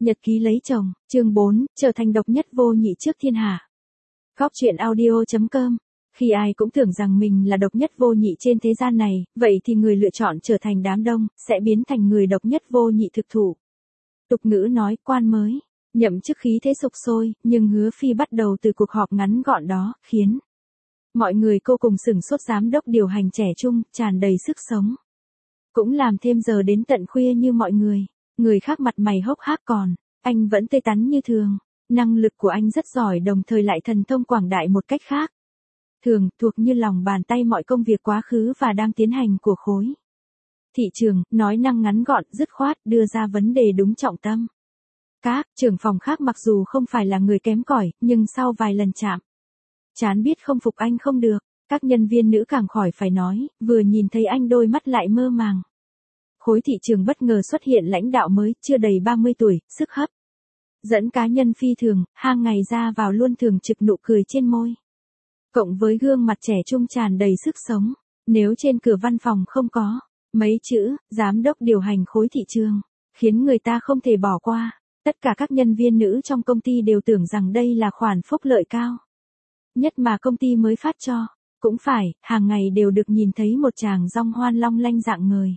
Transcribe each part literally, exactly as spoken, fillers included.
Nhật ký lấy chồng, chương bốn, trở thành độc nhất vô nhị trước thiên hạ. Góc truyện audio chấm com. Khi ai cũng tưởng rằng mình là độc nhất vô nhị trên thế gian này, vậy thì người lựa chọn trở thành đám đông, sẽ biến thành người độc nhất vô nhị thực thụ. Tục ngữ nói, quan mới, nhậm chức khí thế sục sôi, nhưng Hứa Phi bắt đầu từ cuộc họp ngắn gọn đó, khiến mọi người cô cùng sửng sốt. Giám đốc điều hành trẻ trung, tràn đầy sức sống. Cũng làm thêm giờ đến tận khuya như mọi người. Người khác mặt mày hốc hác còn, anh vẫn tươi tắn như thường. Năng lực của anh rất giỏi, đồng thời lại thần thông quảng đại một cách khác thường, thuộc như lòng bàn tay mọi công việc quá khứ và đang tiến hành của khối thị trường, nói năng ngắn gọn, dứt khoát, đưa ra vấn đề đúng trọng tâm. Các trưởng phòng khác mặc dù không phải là người kém cỏi, nhưng sau vài lần chạm chán biết không phục anh không được. Các nhân viên nữ càng khỏi phải nói, vừa nhìn thấy anh đôi mắt lại mơ màng. Khối thị trường bất ngờ xuất hiện lãnh đạo mới, chưa đầy ba mươi tuổi, sức hấp dẫn cá nhân phi thường, hàng ngày ra vào luôn thường trực nụ cười trên môi. Cộng với gương mặt trẻ trung tràn đầy sức sống, nếu trên cửa văn phòng không có mấy chữ, giám đốc điều hành khối thị trường, khiến người ta không thể bỏ qua. Tất cả các nhân viên nữ trong công ty đều tưởng rằng đây là khoản phúc lợi cao nhất mà công ty mới phát cho. Cũng phải, hàng ngày đều được nhìn thấy một chàng rong hoan long lanh dạng người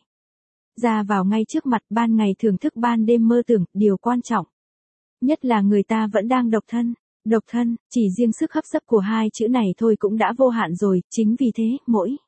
ra vào ngay trước mặt, ban ngày thưởng thức, ban đêm mơ tưởng. Điều quan trọng nhất là người ta vẫn đang độc thân. Độc thân, chỉ riêng sức hấp dẫn của hai chữ này thôi cũng đã vô hạn rồi. Chính vì thế, mỗi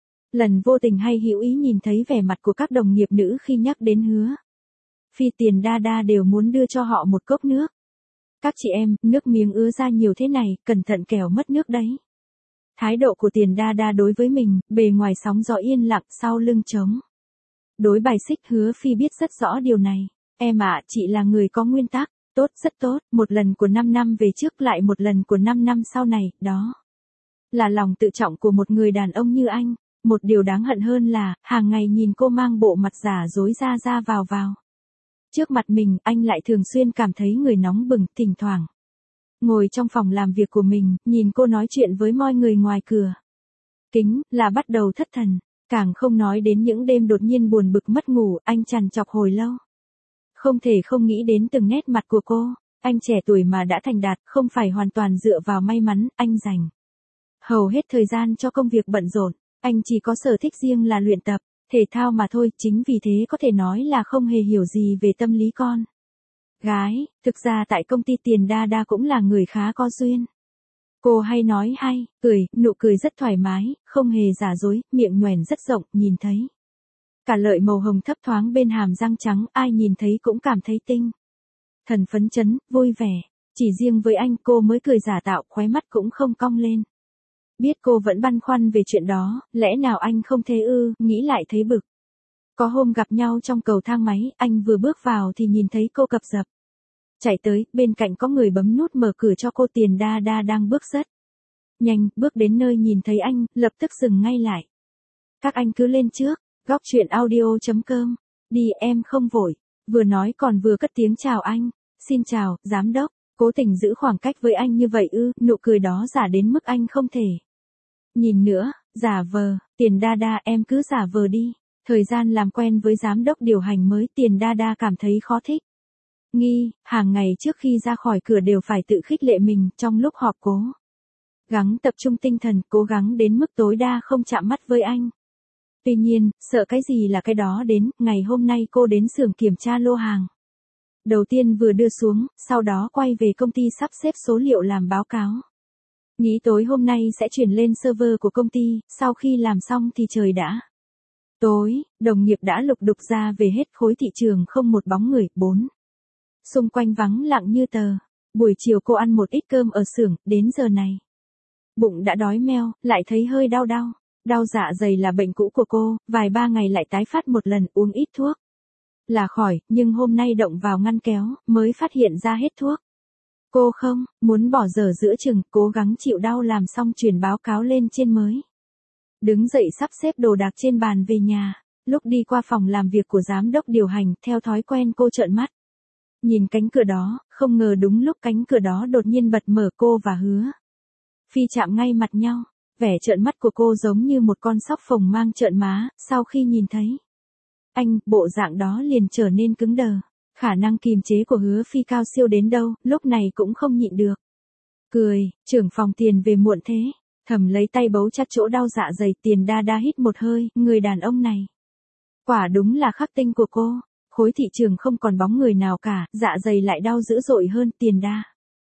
lần vô tình hay hữu ý nhìn thấy vẻ mặt của các đồng nghiệp nữ khi nhắc đến Hứa Phi, Tiền Đa Đa đều muốn đưa cho họ một cốc nước. Các chị em, nước miếng ứa ra nhiều thế này, cẩn thận kẻo mất nước đấy. Thái độ của Tiền Đa Đa đối với mình, bề ngoài sóng gió yên lặng, sau lưng trống đối bài xích. Hứa Phi biết rất rõ điều này. Em ạ, chị là người có nguyên tắc. Tốt, rất tốt, một lần của năm năm về trước, lại một lần của năm năm sau này, đó là lòng tự trọng của một người đàn ông như anh. Một điều đáng hận hơn là, hàng ngày nhìn cô mang bộ mặt giả dối ra ra vào vào trước mặt mình, anh lại thường xuyên cảm thấy người nóng bừng. Thỉnh thoảng ngồi trong phòng làm việc của mình, nhìn cô nói chuyện với mọi người ngoài cửa kính, là bắt đầu thất thần. Càng không nói đến những đêm đột nhiên buồn bực mất ngủ, anh trằn trọc hồi lâu. Không thể không nghĩ đến từng nét mặt của cô. Anh trẻ tuổi mà đã thành đạt, không phải hoàn toàn dựa vào may mắn, anh dành hầu hết thời gian cho công việc bận rộn. Anh chỉ có sở thích riêng là luyện tập thể thao mà thôi. Chính vì thế có thể nói là không hề hiểu gì về tâm lý con gái. Thực ra tại công ty Tiền Đa Đa cũng là người khá có duyên. Cô hay nói hay, cười, nụ cười rất thoải mái, không hề giả dối, miệng nhoẻn rất rộng, nhìn thấy cả lợi màu hồng thấp thoáng bên hàm răng trắng, ai nhìn thấy cũng cảm thấy tinh thần phấn chấn, vui vẻ. Chỉ riêng với anh, cô mới cười giả tạo, khóe mắt cũng không cong lên. Biết cô vẫn băn khoăn về chuyện đó, lẽ nào anh không thế ư, nghĩ lại thấy bực. Có hôm gặp nhau trong cầu thang máy, anh vừa bước vào thì nhìn thấy cô cập dập chạy tới, bên cạnh có người bấm nút mở cửa cho cô. Tiền Đa Đa đang bước rất nhanh, bước đến nơi nhìn thấy anh, lập tức dừng ngay lại. Các anh cứ lên trước. Góc truyện audio chấm com. Đi, em không vội. Vừa nói còn vừa cất tiếng chào anh. Xin chào, giám đốc. Cố tình giữ khoảng cách với anh như vậy ư? Nụ cười đó giả đến mức anh không thể nhìn nữa. Giả vờ. Tiền Đa Đa, em cứ giả vờ đi. Thời gian làm quen với giám đốc điều hành mới, Tiền Đa Đa cảm thấy khó thích nghi. Hàng ngày trước khi ra khỏi cửa đều phải tự khích lệ mình. Trong lúc họp cố gắng tập trung tinh thần, cố gắng đến mức tối đa không chạm mắt với anh. Tuy nhiên, sợ cái gì là cái đó đến. Ngày hôm nay cô đến xưởng kiểm tra lô hàng đầu tiên vừa đưa xuống, sau đó quay về công ty sắp xếp số liệu làm báo cáo. Nghĩ tối hôm nay sẽ chuyển lên server của công ty. Sau khi làm xong thì trời đã tối, đồng nghiệp đã lục đục ra về hết khối thị trường, không một bóng người. Bốn xung quanh vắng lặng như tờ. Buổi chiều cô ăn một ít cơm ở xưởng, đến giờ này bụng đã đói meo, lại thấy hơi đau đau. Đau dạ dày là bệnh cũ của cô, vài ba ngày lại tái phát một lần, uống ít thuốc là khỏi, nhưng hôm nay động vào ngăn kéo, mới phát hiện ra hết thuốc. Cô không muốn bỏ dở giữa chừng, cố gắng chịu đau làm xong truyền báo cáo lên trên mới đứng dậy sắp xếp đồ đạc trên bàn về nhà. Lúc đi qua phòng làm việc của giám đốc điều hành, theo thói quen cô trợn mắt nhìn cánh cửa đó, không ngờ đúng lúc cánh cửa đó đột nhiên bật mở, cô và Hứa Phi chạm ngay mặt nhau. Vẻ trợn mắt của cô giống như một con sóc phồng mang trợn má. Sau khi nhìn thấy anh, bộ dạng đó liền trở nên cứng đờ. Khả năng kiềm chế của Hứa Phi cao siêu đến đâu, lúc này cũng không nhịn được. Cười, trưởng phòng Tiền về muộn thế. Thầm lấy tay bấu chặt chỗ đau dạ dày, Tiền đa đa hít một hơi, người đàn ông này. Quả đúng là khắc tinh của cô. Khối thị trường không còn bóng người nào cả, dạ dày lại đau dữ dội hơn. Tiền đa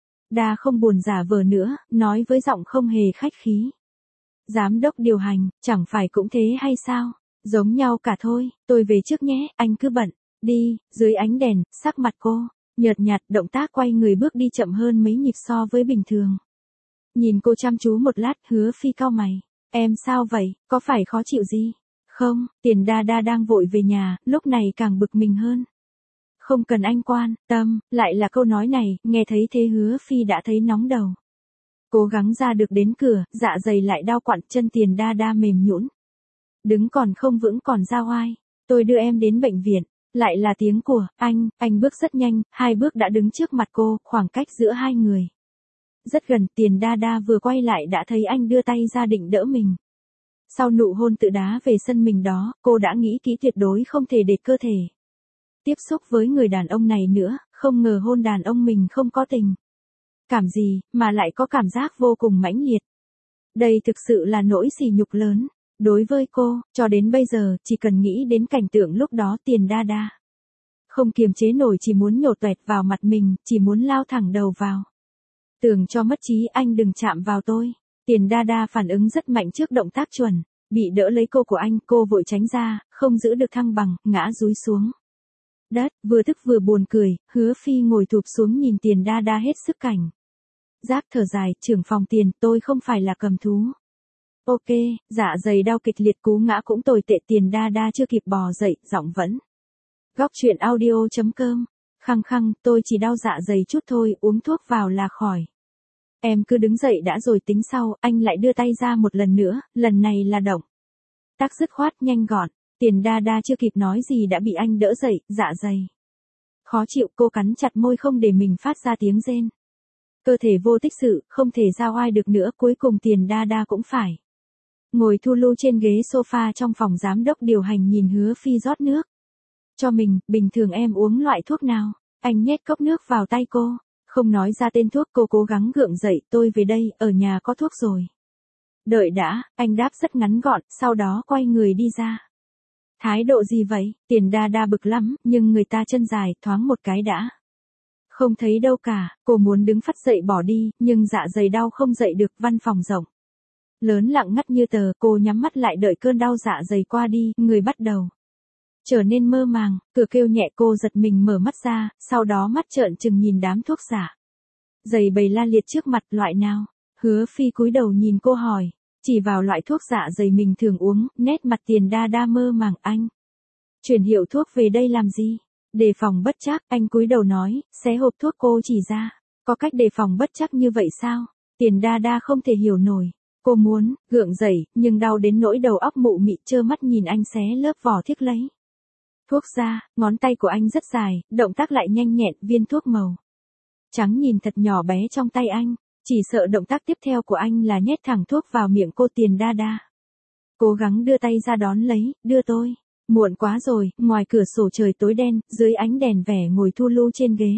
đa không buồn giả vờ nữa, nói với giọng không hề khách khí. Giám đốc điều hành, chẳng phải cũng thế hay sao? Giống nhau cả thôi, tôi về trước nhé, anh cứ bận. Đi. Dưới ánh đèn, sắc mặt cô nhợt nhạt, động tác quay người bước đi chậm hơn mấy nhịp so với bình thường. Nhìn cô chăm chú một lát, Hứa Phi cau mày. Em sao vậy, có phải khó chịu gì? Không, Tiền đa đa đang vội về nhà, lúc này càng bực mình hơn. Không cần anh quan tâm, lại là câu nói này, nghe thấy thế Hứa Phi đã thấy nóng đầu. Cố gắng ra được đến cửa, dạ dày lại đau quặn, chân Tiền đa đa mềm nhũn. Đứng còn không vững còn ra oai. Tôi đưa em đến bệnh viện. Lại là tiếng của anh, anh bước rất nhanh, hai bước đã đứng trước mặt cô, khoảng cách giữa hai người rất gần. Tiền đa đa vừa quay lại đã thấy anh đưa tay ra định đỡ mình. Sau nụ hôn tự đá về sân mình đó, cô đã nghĩ kỹ tuyệt đối không thể để cơ thể tiếp xúc với người đàn ông này nữa, không ngờ hôn đàn ông mình không có tình cảm gì, mà lại có cảm giác vô cùng mãnh liệt. Đây thực sự là nỗi sỉ nhục lớn. Đối với cô, cho đến bây giờ, chỉ cần nghĩ đến cảnh tượng lúc đó Tiền đa đa không kiềm chế nổi, chỉ muốn nhổ toẹt vào mặt mình, chỉ muốn lao thẳng đầu vào tường cho mất trí. Anh đừng chạm vào tôi. Tiền đa đa phản ứng rất mạnh trước động tác chuẩn, bị đỡ lấy cô của anh, cô vội tránh ra, không giữ được thăng bằng, ngã dúi xuống đất, vừa tức vừa buồn cười. Hứa Phi ngồi thụp xuống nhìn Tiền đa đa hết sức cảnh giác, thở dài, trưởng phòng Tiền, tôi không phải là cầm thú. Ok, dạ dày đau kịch liệt, cú ngã cũng tồi tệ. Tiền đa đa chưa kịp bò dậy, giọng vẫn. Góc truyện audio chấm com. Khăng khăng, tôi chỉ đau dạ dày chút thôi, uống thuốc vào là khỏi. Em cứ đứng dậy đã rồi tính sau. Anh lại đưa tay ra một lần nữa, lần này là động tác dứt khoát nhanh gọn. Tiền đa đa chưa kịp nói gì đã bị anh đỡ dậy, dạ dày khó chịu, cô cắn chặt môi không để mình phát ra tiếng rên. Cơ thể vô tích sự, không thể ra oai được nữa, cuối cùng Tiền đa đa cũng phải ngồi thu lu trên ghế sofa trong phòng giám đốc điều hành, nhìn Hứa Phi rót nước cho mình. Bình thường em uống loại thuốc nào? Anh nhét cốc nước vào tay cô, không nói ra tên thuốc. Cô cố gắng gượng dậy, tôi về đây, ở nhà có thuốc rồi. Đợi đã, anh đáp rất ngắn gọn, sau đó quay người đi ra. Thái độ gì vậy? Tiền đa đa bực lắm, nhưng người ta chân dài, thoáng một cái đã không thấy đâu cả. Cô muốn đứng phắt dậy bỏ đi, nhưng dạ dày đau không dậy được. Văn phòng rộng lớn lặng ngắt như tờ, cô nhắm mắt lại đợi cơn đau dạ dày qua đi, người bắt đầu trở nên mơ màng. Cửa kêu nhẹ, cô giật mình mở mắt ra, sau đó mắt trợn trừng nhìn đám thuốc giả dày bày la liệt trước mặt. Loại nào? Hứa Phi cúi đầu nhìn cô hỏi, chỉ vào loại thuốc dạ dày mình thường uống. Nét mặt Tiền đa đa mơ màng. Anh chuyển hiệu thuốc về đây làm gì? Đề phòng bất trắc. Anh cúi đầu nói, xé hộp thuốc cô chỉ ra. Có cách đề phòng bất trắc như vậy sao? Tiền đa đa không thể hiểu nổi. Cô muốn gượng dậy, nhưng đau đến nỗi đầu óc mụ mị, trơ mắt nhìn anh xé lớp vỏ thiếc lấy thuốc ra. Ngón tay của anh rất dài, động tác lại nhanh nhẹn. Viên thuốc màu trắng nhìn thật nhỏ bé trong tay anh, chỉ sợ động tác tiếp theo của anh là nhét thẳng thuốc vào miệng cô. Tiền đa đa cố gắng đưa tay ra đón lấy. Đưa tôi. Muộn quá rồi, ngoài cửa sổ trời tối đen, dưới ánh đèn vẻ ngồi thu lu trên ghế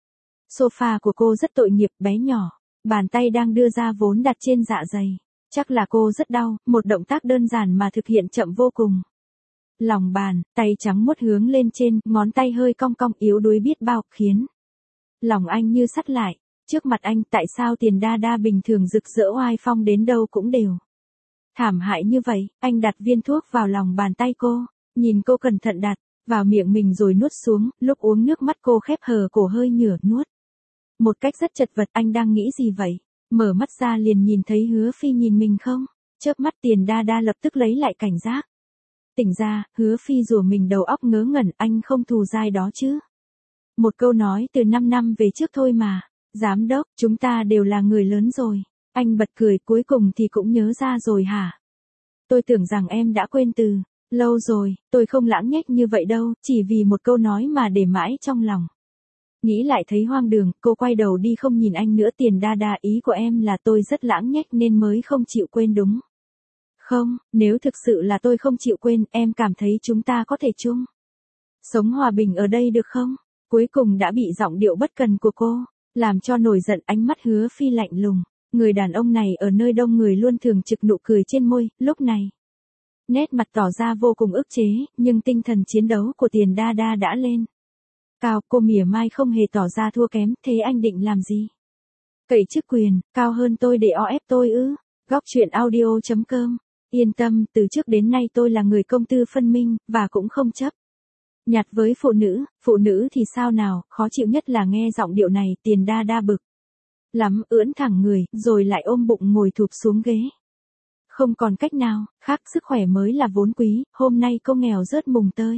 sofa của cô rất tội nghiệp, bé nhỏ, bàn tay đang đưa ra vốn đặt trên dạ dày. Chắc là cô rất đau, một động tác đơn giản mà thực hiện chậm vô cùng. Lòng bàn tay trắng muốt hướng lên trên, ngón tay hơi cong cong yếu đuối biết bao, khiến lòng anh như sắt lại. Trước mặt anh, tại sao Tiền đa đa bình thường rực rỡ oai phong đến đâu cũng đều thảm hại như vậy? Anh đặt viên thuốc vào lòng bàn tay cô, nhìn cô cẩn thận đặt vào miệng mình rồi nuốt xuống. Lúc uống nước mắt cô khép hờ cổ hơi nhửa nuốt một cách rất chật vật. Anh đang nghĩ gì vậy? Mở mắt ra liền nhìn thấy Hứa Phi nhìn mình không? Chớp mắt Tiền đa đa lập tức lấy lại cảnh giác. Tỉnh ra, Hứa Phi rủa mình đầu óc ngớ ngẩn. Anh không thù dai đó chứ? Một câu nói từ năm năm về trước thôi mà. Giám đốc, chúng ta đều là người lớn rồi. Anh bật cười, cuối cùng thì cũng nhớ ra rồi hả? Tôi tưởng rằng em đã quên từ lâu rồi. Tôi không lãng nhách như vậy đâu, chỉ vì một câu nói mà để mãi trong lòng. Nghĩ lại thấy hoang đường, cô quay đầu đi không nhìn anh nữa. Tiền đa đa, ý của em là tôi rất lãng nhách nên mới không chịu quên đúng không? Nếu thực sự là tôi không chịu quên, em cảm thấy chúng ta có thể chung sống hòa bình ở đây được không? cuối cùng đã bị giọng điệu bất cần của cô làm cho nổi giận. Ánh mắt Hứa Phi lạnh lùng, người đàn ông này ở nơi đông người luôn thường trực nụ cười trên môi, lúc này nét mặt tỏ ra vô cùng ức chế, nhưng tinh thần chiến đấu của Tiền Đa Đa đã lên cao. Cô mỉa mai không hề tỏ ra thua kém. Thế anh định làm gì? Cậy chức quyền cao hơn tôi để o ép tôi ư? Góc truyện audio chấm com. Yên tâm, từ trước đến nay tôi là người công tư phân minh, và cũng không chấp nhặt với phụ nữ. Phụ nữ thì sao nào? Khó chịu nhất là nghe giọng điệu này. Tiền Đa Đa bực lắm, ưỡn thẳng người, rồi lại ôm bụng ngồi thụp xuống ghế. Không còn cách nào khác, sức khỏe mới là vốn quý, hôm nay cô nghèo rớt mùng tơi.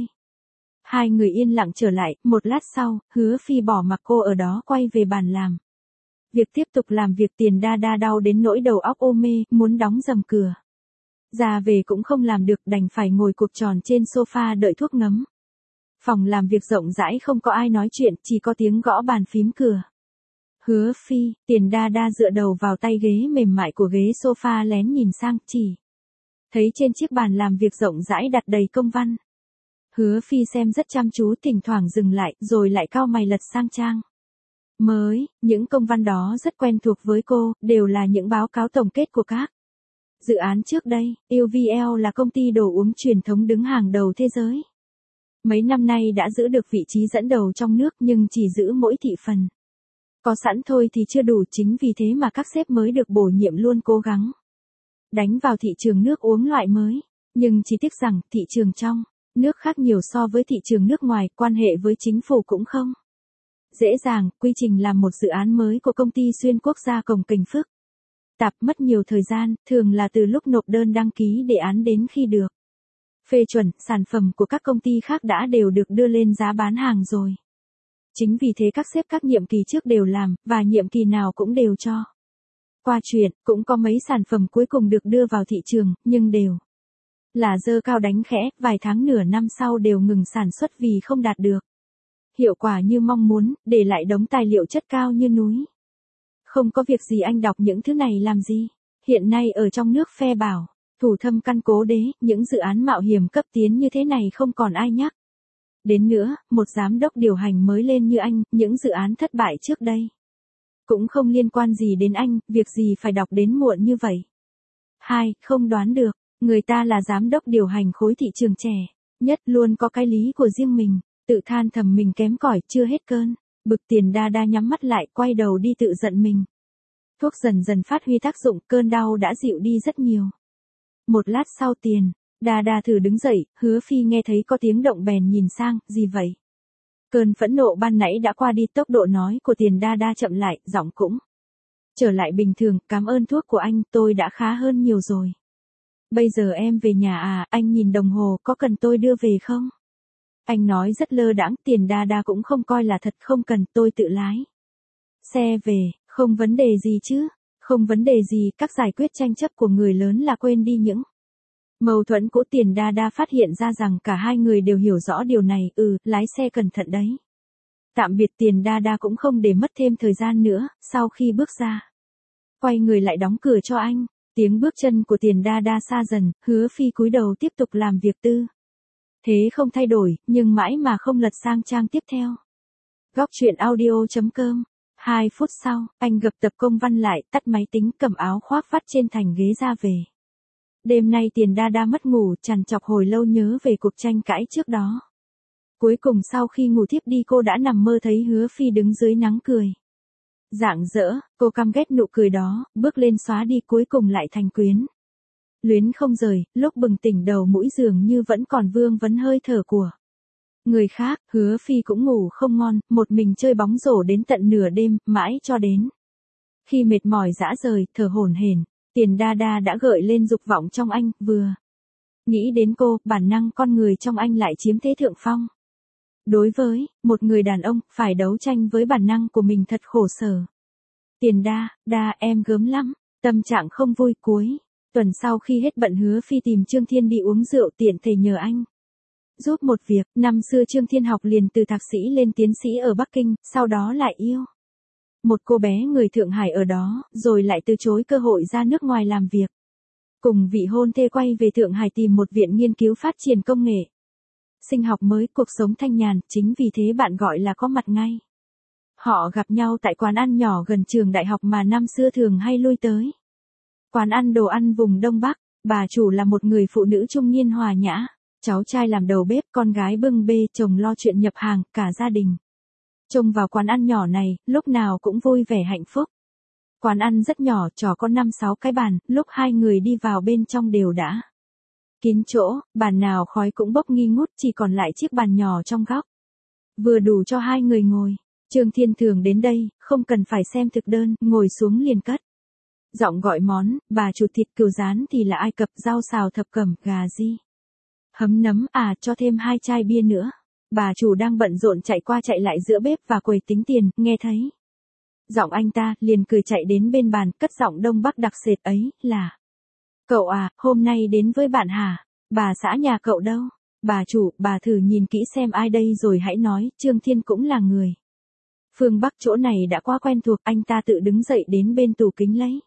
Hai người yên lặng trở lại, một lát sau, Hứa Phi bỏ mặc cô ở đó quay về bàn làm việc tiếp tục làm việc. Tiền Đa Đa đau đến nỗi đầu óc ô mê, muốn đóng rầm cửa ra về cũng không làm được, đành phải ngồi cụp tròn trên sofa đợi thuốc ngấm. Phòng làm việc rộng rãi, không có ai nói chuyện, chỉ có tiếng gõ bàn phím cửa. Hứa Phi, Tiền Đa Đa dựa đầu vào tay ghế mềm mại của ghế sofa lén nhìn sang, chỉ thấy trên chiếc bàn làm việc rộng rãi đặt đầy công văn. Hứa Phi xem rất chăm chú, thỉnh thoảng dừng lại, rồi lại cau mày lật sang trang mới. Những công văn đó rất quen thuộc với cô, đều là những báo cáo tổng kết của các dự án trước đây. u vê lờ là công ty đồ uống truyền thống đứng hàng đầu thế giới. Mấy năm nay đã giữ được vị trí dẫn đầu trong nước, nhưng chỉ giữ mỗi thị phần có sẵn thôi thì chưa đủ. Chính vì thế mà các sếp mới được bổ nhiệm luôn cố gắng đánh vào thị trường nước uống loại mới. Nhưng chỉ tiếc rằng thị trường trong nước khác nhiều so với thị trường nước ngoài, quan hệ với chính phủ cũng không dễ dàng. Quy trình làm một dự án mới của công ty xuyên quốc gia cồng kềnh phức tạp, mất nhiều thời gian, thường là từ lúc nộp đơn đăng ký đề án đến khi được phê chuẩn. Sản phẩm của các công ty khác đã đều được đưa lên giá bán hàng rồi. Chính vì thế các sếp các nhiệm kỳ trước đều làm, và nhiệm kỳ nào cũng đều cho qua chuyện. Cũng có mấy sản phẩm cuối cùng được đưa vào thị trường, nhưng đều là dơ cao đánh khẽ, vài tháng nửa năm sau đều ngừng sản xuất vì không đạt được hiệu quả như mong muốn, để lại đống tài liệu chất cao như núi. Không có việc gì anh đọc những thứ này làm gì? Hiện nay ở trong nước phe bảo thủ thâm căn cố đế, những dự án mạo hiểm cấp tiến như thế này không còn ai nhắc đến nữa. Một giám đốc điều hành mới lên như anh, những dự án thất bại trước đây cũng không liên quan gì đến anh, việc gì phải đọc đến muộn như vậy? Hai, không đoán được, người ta là giám đốc điều hành khối thị trường trẻ nhất, luôn có cái lý của riêng mình. Tự than thầm mình kém cỏi, chưa hết cơn bực. Tiền Đa Đa nhắm mắt lại, quay đầu đi tự giận mình. Thuốc dần dần phát huy tác dụng, cơn đau đã dịu đi rất nhiều. Một lát sau Tiền Đa Đa thử đứng dậy, Hứa Phi nghe thấy có tiếng động bèn nhìn sang, gì vậy? Cơn phẫn nộ ban nãy đã qua đi, tốc độ nói của Tiền Đa Đa chậm lại, giọng cũng trở lại bình thường. Cảm ơn thuốc của anh, tôi đã khá hơn nhiều rồi. Bây giờ em về nhà à? Anh nhìn đồng hồ, có cần tôi đưa về không? Anh nói rất lơ đãng. Tiền Đa Đa cũng không coi là thật. Không cần, tôi tự lái xe về, không vấn đề gì chứ? Không vấn đề gì, các giải quyết tranh chấp của người lớn là quên đi những mâu thuẫn của Tiền Đa Đa phát hiện ra rằng cả hai người đều hiểu rõ điều này. Ừ, lái xe cẩn thận đấy. Tạm biệt. Tiền Đa Đa cũng không để mất thêm thời gian nữa, sau khi bước ra, quay người lại đóng cửa cho anh. Tiếng bước chân của Tiền Đa Đa xa dần, Hứa Phi cúi đầu tiếp tục làm việc tư thế không thay đổi, nhưng mãi mà không lật sang trang tiếp theo. Góc truyện audio chấm com. Hai phút sau, anh gập tập công văn lại, tắt máy tính, cầm áo khoác vắt trên thành ghế ra về. Đêm nay Tiền Đa Đa mất ngủ, trằn trọc hồi lâu nhớ về cuộc tranh cãi trước đó. Cuối cùng sau khi ngủ thiếp đi, cô đã nằm mơ thấy Hứa Phi đứng dưới nắng cười rạng rỡ. Cô căm ghét nụ cười đó, bước lên xóa đi, cuối cùng lại thành quyến luyến không rời. Lúc bừng tỉnh đầu mũi dường như vẫn còn vương vấn hơi thở của người khác. Hứa Phi cũng ngủ không ngon, một mình chơi bóng rổ đến tận nửa đêm, mãi cho đến khi mệt mỏi rã rời, thở hổn hển, Tiền Đa Đa đã gợi lên dục vọng trong anh. Vừa nghĩ đến cô, bản năng con người trong anh lại chiếm thế thượng phong. Đối với một người đàn ông, phải đấu tranh với bản năng của mình thật khổ sở. Tiền Đa Đa, em gớm lắm, tâm trạng không vui. Cuối tuần sau khi hết bận, Hứa Phi tìm Trương Thiên đi uống rượu, tiện thể nhờ anh giúp một việc. Năm xưa Trương Thiên học liền từ thạc sĩ lên tiến sĩ ở Bắc Kinh, sau đó lại yêu một cô bé người Thượng Hải ở đó, rồi lại từ chối cơ hội ra nước ngoài làm việc. Cùng vị hôn thê quay về Thượng Hải tìm một viện nghiên cứu phát triển công nghệ. sinh học mới, cuộc sống thanh nhàn, chính vì thế bạn gọi là có mặt ngay. Họ gặp nhau tại quán ăn nhỏ gần trường đại học mà năm xưa thường hay lui tới. Quán ăn đồ ăn vùng Đông Bắc, bà chủ là một người phụ nữ trung niên hòa nhã, cháu trai làm đầu bếp, con gái bưng bê, chồng lo chuyện nhập hàng, cả gia đình. Trông vào quán ăn nhỏ này, lúc nào cũng vui vẻ hạnh phúc. Quán ăn rất nhỏ, trò có năm sáu cái bàn, lúc hai người đi vào bên trong đều đã kín chỗ, bàn nào khói cũng bốc nghi ngút, chỉ còn lại chiếc bàn nhỏ trong góc. Vừa đủ cho hai người ngồi. Trương Thiên thường đến đây, không cần phải xem thực đơn, ngồi xuống liền cất giọng gọi món, bà chủ thịt cừu rán thì là Ai Cập, rau xào thập cẩm, gà di hấm nấm, à cho thêm hai chai bia nữa. Bà chủ đang bận rộn chạy qua chạy lại giữa bếp và quầy tính tiền, nghe thấy giọng anh ta, liền cười chạy đến bên bàn, cất giọng Đông Bắc đặc sệt ấy, là cậu à, hôm nay đến với bạn hả? Bà xã nhà cậu đâu? Bà chủ, bà thử nhìn kỹ xem ai đây rồi hãy nói. Trương Thiên cũng là người phương Bắc, chỗ này đã quá quen thuộc, anh ta tự đứng dậy đến bên tủ kính lấy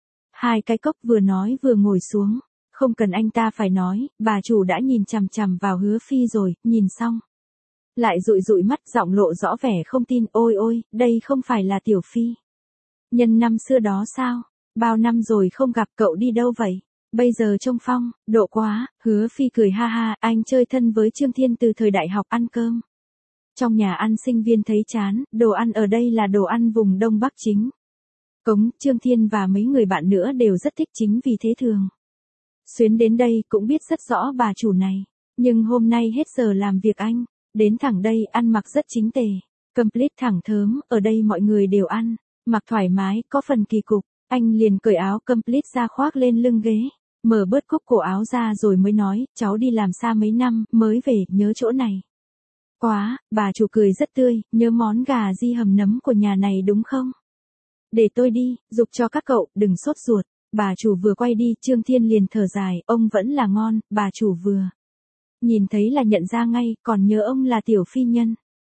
hai cái cốc, vừa nói vừa ngồi xuống. Không cần anh ta phải nói, bà chủ đã nhìn chằm chằm vào Hứa Phi rồi, nhìn xong lại dụi dụi mắt, giọng lộ rõ vẻ không tin, ôi ôi, đây không phải là Tiểu Phi nhân năm xưa đó sao? Bao năm rồi không gặp, cậu đi đâu vậy? Bây giờ trông phong độ quá. Hứa Phi cười ha ha, anh chơi thân với Trương Thiên từ thời đại học, ăn cơm trong nhà ăn sinh viên thấy chán, đồ ăn ở đây là đồ ăn vùng Đông Bắc chính cống. Trương Thiên và mấy người bạn nữa đều rất thích, chính vì thế thường xuyến đến đây, cũng biết rất rõ bà chủ này. Nhưng hôm nay hết giờ làm việc anh đến thẳng đây, ăn mặc rất chính tề, complete thẳng thớm, ở đây mọi người đều ăn mặc thoải mái, có phần kỳ cục. Anh liền cởi áo complete ra khoác lên lưng ghế, mở bớt cúc cổ áo ra rồi mới nói, cháu đi làm xa mấy năm, mới về, nhớ chỗ này quá. Bà chủ cười rất tươi, nhớ món gà di hầm nấm của nhà này đúng không? Để tôi đi, giục cho các cậu, đừng sốt ruột. Bà chủ vừa quay đi, Trương Thiên liền thở dài, ông vẫn là ngon. Bà chủ vừa nhìn thấy là nhận ra ngay, còn nhớ ông là Tiểu Phi nhân.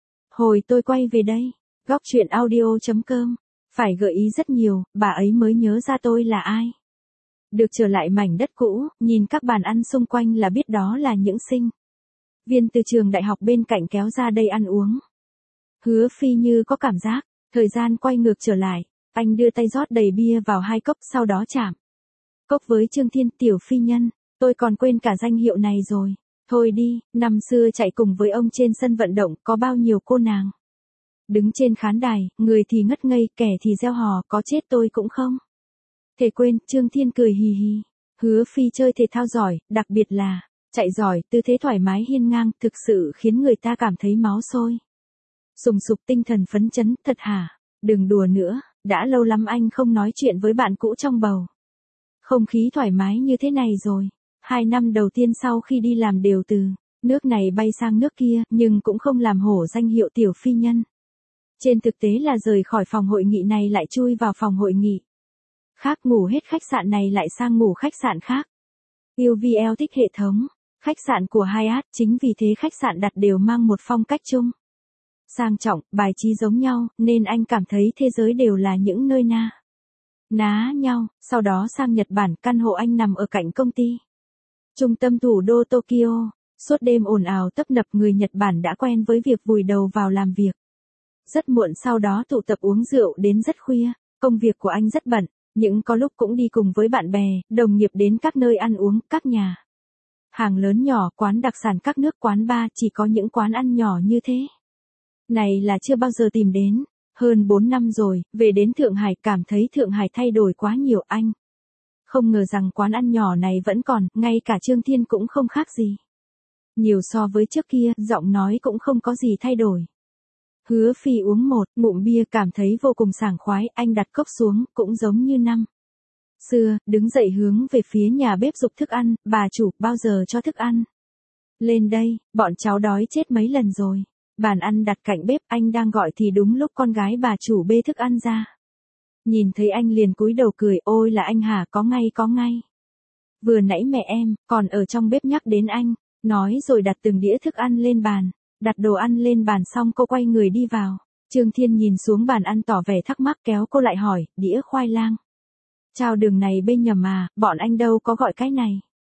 Hồi tôi quay về đây, góc chuyện audio chấm com, phải gợi ý rất nhiều, bà ấy mới nhớ ra tôi là ai. Được trở lại mảnh đất cũ, nhìn các bàn ăn xung quanh là biết đó là những sinh viên từ trường đại học bên cạnh kéo ra đây ăn uống. Hứa Phi như có cảm giác, thời gian quay ngược trở lại, anh đưa tay rót đầy bia vào hai cốc, sau đó chạm cốc với Trương Thiên. Tiểu Phi nhân, tôi còn quên cả danh hiệu này rồi. Thôi đi, năm xưa chạy cùng với ông trên sân vận động, có bao nhiêu cô nàng đứng trên khán đài, người thì ngất ngây, kẻ thì reo hò, có chết tôi cũng không thể quên. Trương Thiên cười hì hì. Hứa Phi chơi thể thao giỏi, đặc biệt là chạy giỏi, tư thế thoải mái hiên ngang, thực sự khiến người ta cảm thấy máu sôi sùng sục, tinh thần phấn chấn. Thật hả? Đừng đùa nữa, đã lâu lắm anh không nói chuyện với bạn cũ trong bầu không khí thoải mái như thế này rồi. Hai năm đầu tiên sau khi đi làm đều từ nước này bay sang nước kia, nhưng cũng không làm hổ danh hiệu Tiểu Phi nhân. Trên thực tế là rời khỏi phòng hội nghị này lại chui vào phòng hội nghị khác, ngủ hết khách sạn này lại sang ngủ khách sạn khác. u vê lờ thích hệ thống khách sạn của Hyatt, chính vì thế khách sạn đặt đều mang một phong cách chung, sang trọng, bài trí giống nhau, nên anh cảm thấy thế giới đều là những nơi na ná nhau. Sau đó sang Nhật Bản, căn hộ anh nằm ở cạnh công ty trung tâm thủ đô Tokyo. Suốt đêm ồn ào tấp nập, người Nhật Bản đã quen với việc vùi đầu vào làm việc rất muộn, sau đó tụ tập uống rượu đến rất khuya. Công việc của anh rất bận, nhưng có lúc cũng đi cùng với bạn bè, đồng nghiệp đến các nơi ăn uống, các nhà hàng lớn nhỏ, quán đặc sản các nước, quán bar. Chỉ có những quán ăn nhỏ như thế này là chưa bao giờ tìm đến. Hơn bốn năm rồi, về đến Thượng Hải, cảm thấy Thượng Hải thay đổi quá nhiều. Anh không ngờ rằng quán ăn nhỏ này vẫn còn, ngay cả Trương Thiên cũng không khác gì nhiều so với trước kia, giọng nói cũng không có gì thay đổi. Hứa Phi uống một ngụm bia, cảm thấy vô cùng sảng khoái, anh đặt cốc xuống, cũng giống như năm xưa, đứng dậy hướng về phía nhà bếp giục thức ăn. Bà chủ, bao giờ cho thức ăn lên đây, bọn cháu đói chết mấy lần rồi. Bàn ăn đặt cạnh bếp, anh đang gọi thì đúng lúc con gái bà chủ bê thức ăn ra. Nhìn thấy anh liền cúi đầu cười, ôi là anh hả, có ngay có ngay. Vừa nãy mẹ em, còn ở trong bếp nhắc đến anh, nói rồi đặt từng đĩa thức ăn lên bàn. Đặt đồ ăn lên bàn xong cô quay người đi vào. Trương Thiên nhìn xuống bàn ăn tỏ vẻ thắc mắc, kéo cô lại hỏi, đĩa khoai lang chao đường này bên nhầm mà, bọn anh đâu có gọi cái này.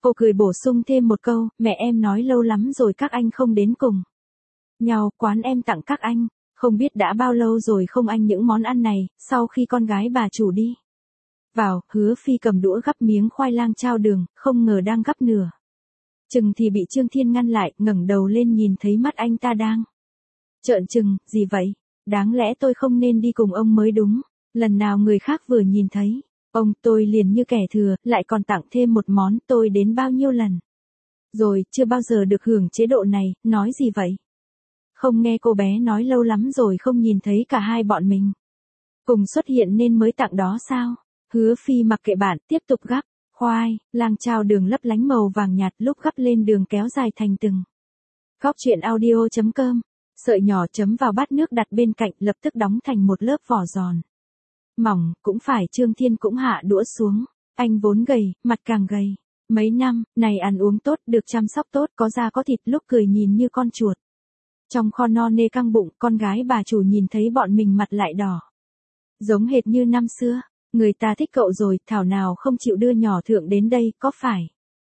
Cô cười bổ sung thêm một câu, mẹ em nói lâu lắm rồi các anh không đến cùng nhau, quán em tặng các anh, không biết đã bao lâu rồi không ăn những món ăn này, sau khi con gái bà chủ đi vào, Hứa Phi cầm đũa gắp miếng khoai lang chao đường, không ngờ đang gắp nửa chừng thì bị Trương Thiên ngăn lại, ngẩng đầu lên nhìn thấy mắt anh ta đang trợn trừng, gì vậy? Đáng lẽ tôi không nên đi cùng ông mới đúng, lần nào người khác vừa nhìn thấy ông tôi liền như kẻ thừa, lại còn tặng thêm một món, tôi đến bao nhiêu lần rồi, chưa bao giờ được hưởng chế độ này, nói gì vậy? Không nghe cô bé nói lâu lắm rồi không nhìn thấy cả hai bọn mình cùng xuất hiện nên mới tặng đó sao? Hứa Phi mặc kệ bạn, tiếp tục gắp khoai lang chao đường lấp lánh màu vàng nhạt, lúc gắp lên đường kéo dài thành từng góc. Truyện audio chấm com. Sợi nhỏ chấm vào bát nước đặt bên cạnh, lập tức đóng thành một lớp vỏ giòn mỏng. Cũng phải, Trương Thiên cũng hạ đũa xuống, anh vốn gầy, mặt càng gầy. Mấy năm này ăn uống tốt, được chăm sóc tốt, có da có thịt, lúc cười nhìn như con chuột trong kho no nê căng bụng. Con gái bà chủ nhìn thấy bọn mình mặt lại đỏ, giống hệt như năm xưa. Người ta thích cậu rồi, thảo nào không chịu đưa nhỏ thượng đến đây, có phải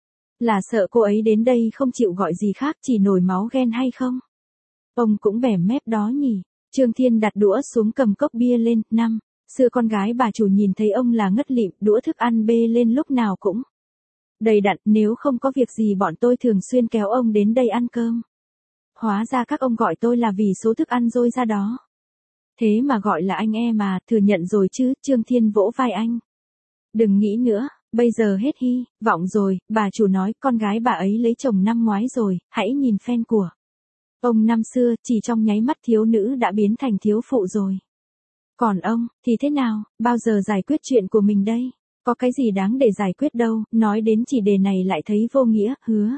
là sợ cô ấy đến đây không chịu gọi gì khác, chỉ nổi máu ghen hay không? Ông cũng bẻ mép đó nhỉ. Trương Thiên đặt đũa xuống, cầm cốc bia lên. Năm xưa con gái bà chủ nhìn thấy ông là ngất lịm, đũa thức ăn bê lên lúc nào cũng đầy đặn, nếu không có việc gì bọn tôi thường xuyên kéo ông đến đây ăn cơm. Hóa ra các ông gọi tôi là vì số thức ăn dôi ra đó. Thế mà gọi là anh em mà, thừa nhận rồi chứ. Trương Thiên vỗ vai anh. Đừng nghĩ nữa, bây giờ hết hy vọng rồi. Bà chủ nói con gái bà ấy lấy chồng năm ngoái rồi, hãy nhìn fan của ông năm xưa, chỉ trong nháy mắt thiếu nữ đã biến thành thiếu phụ rồi. Còn ông, thì thế nào, bao giờ giải quyết chuyện của mình đây? Có cái gì đáng để giải quyết đâu, nói đến chỉ đề này lại thấy vô nghĩa. Hứa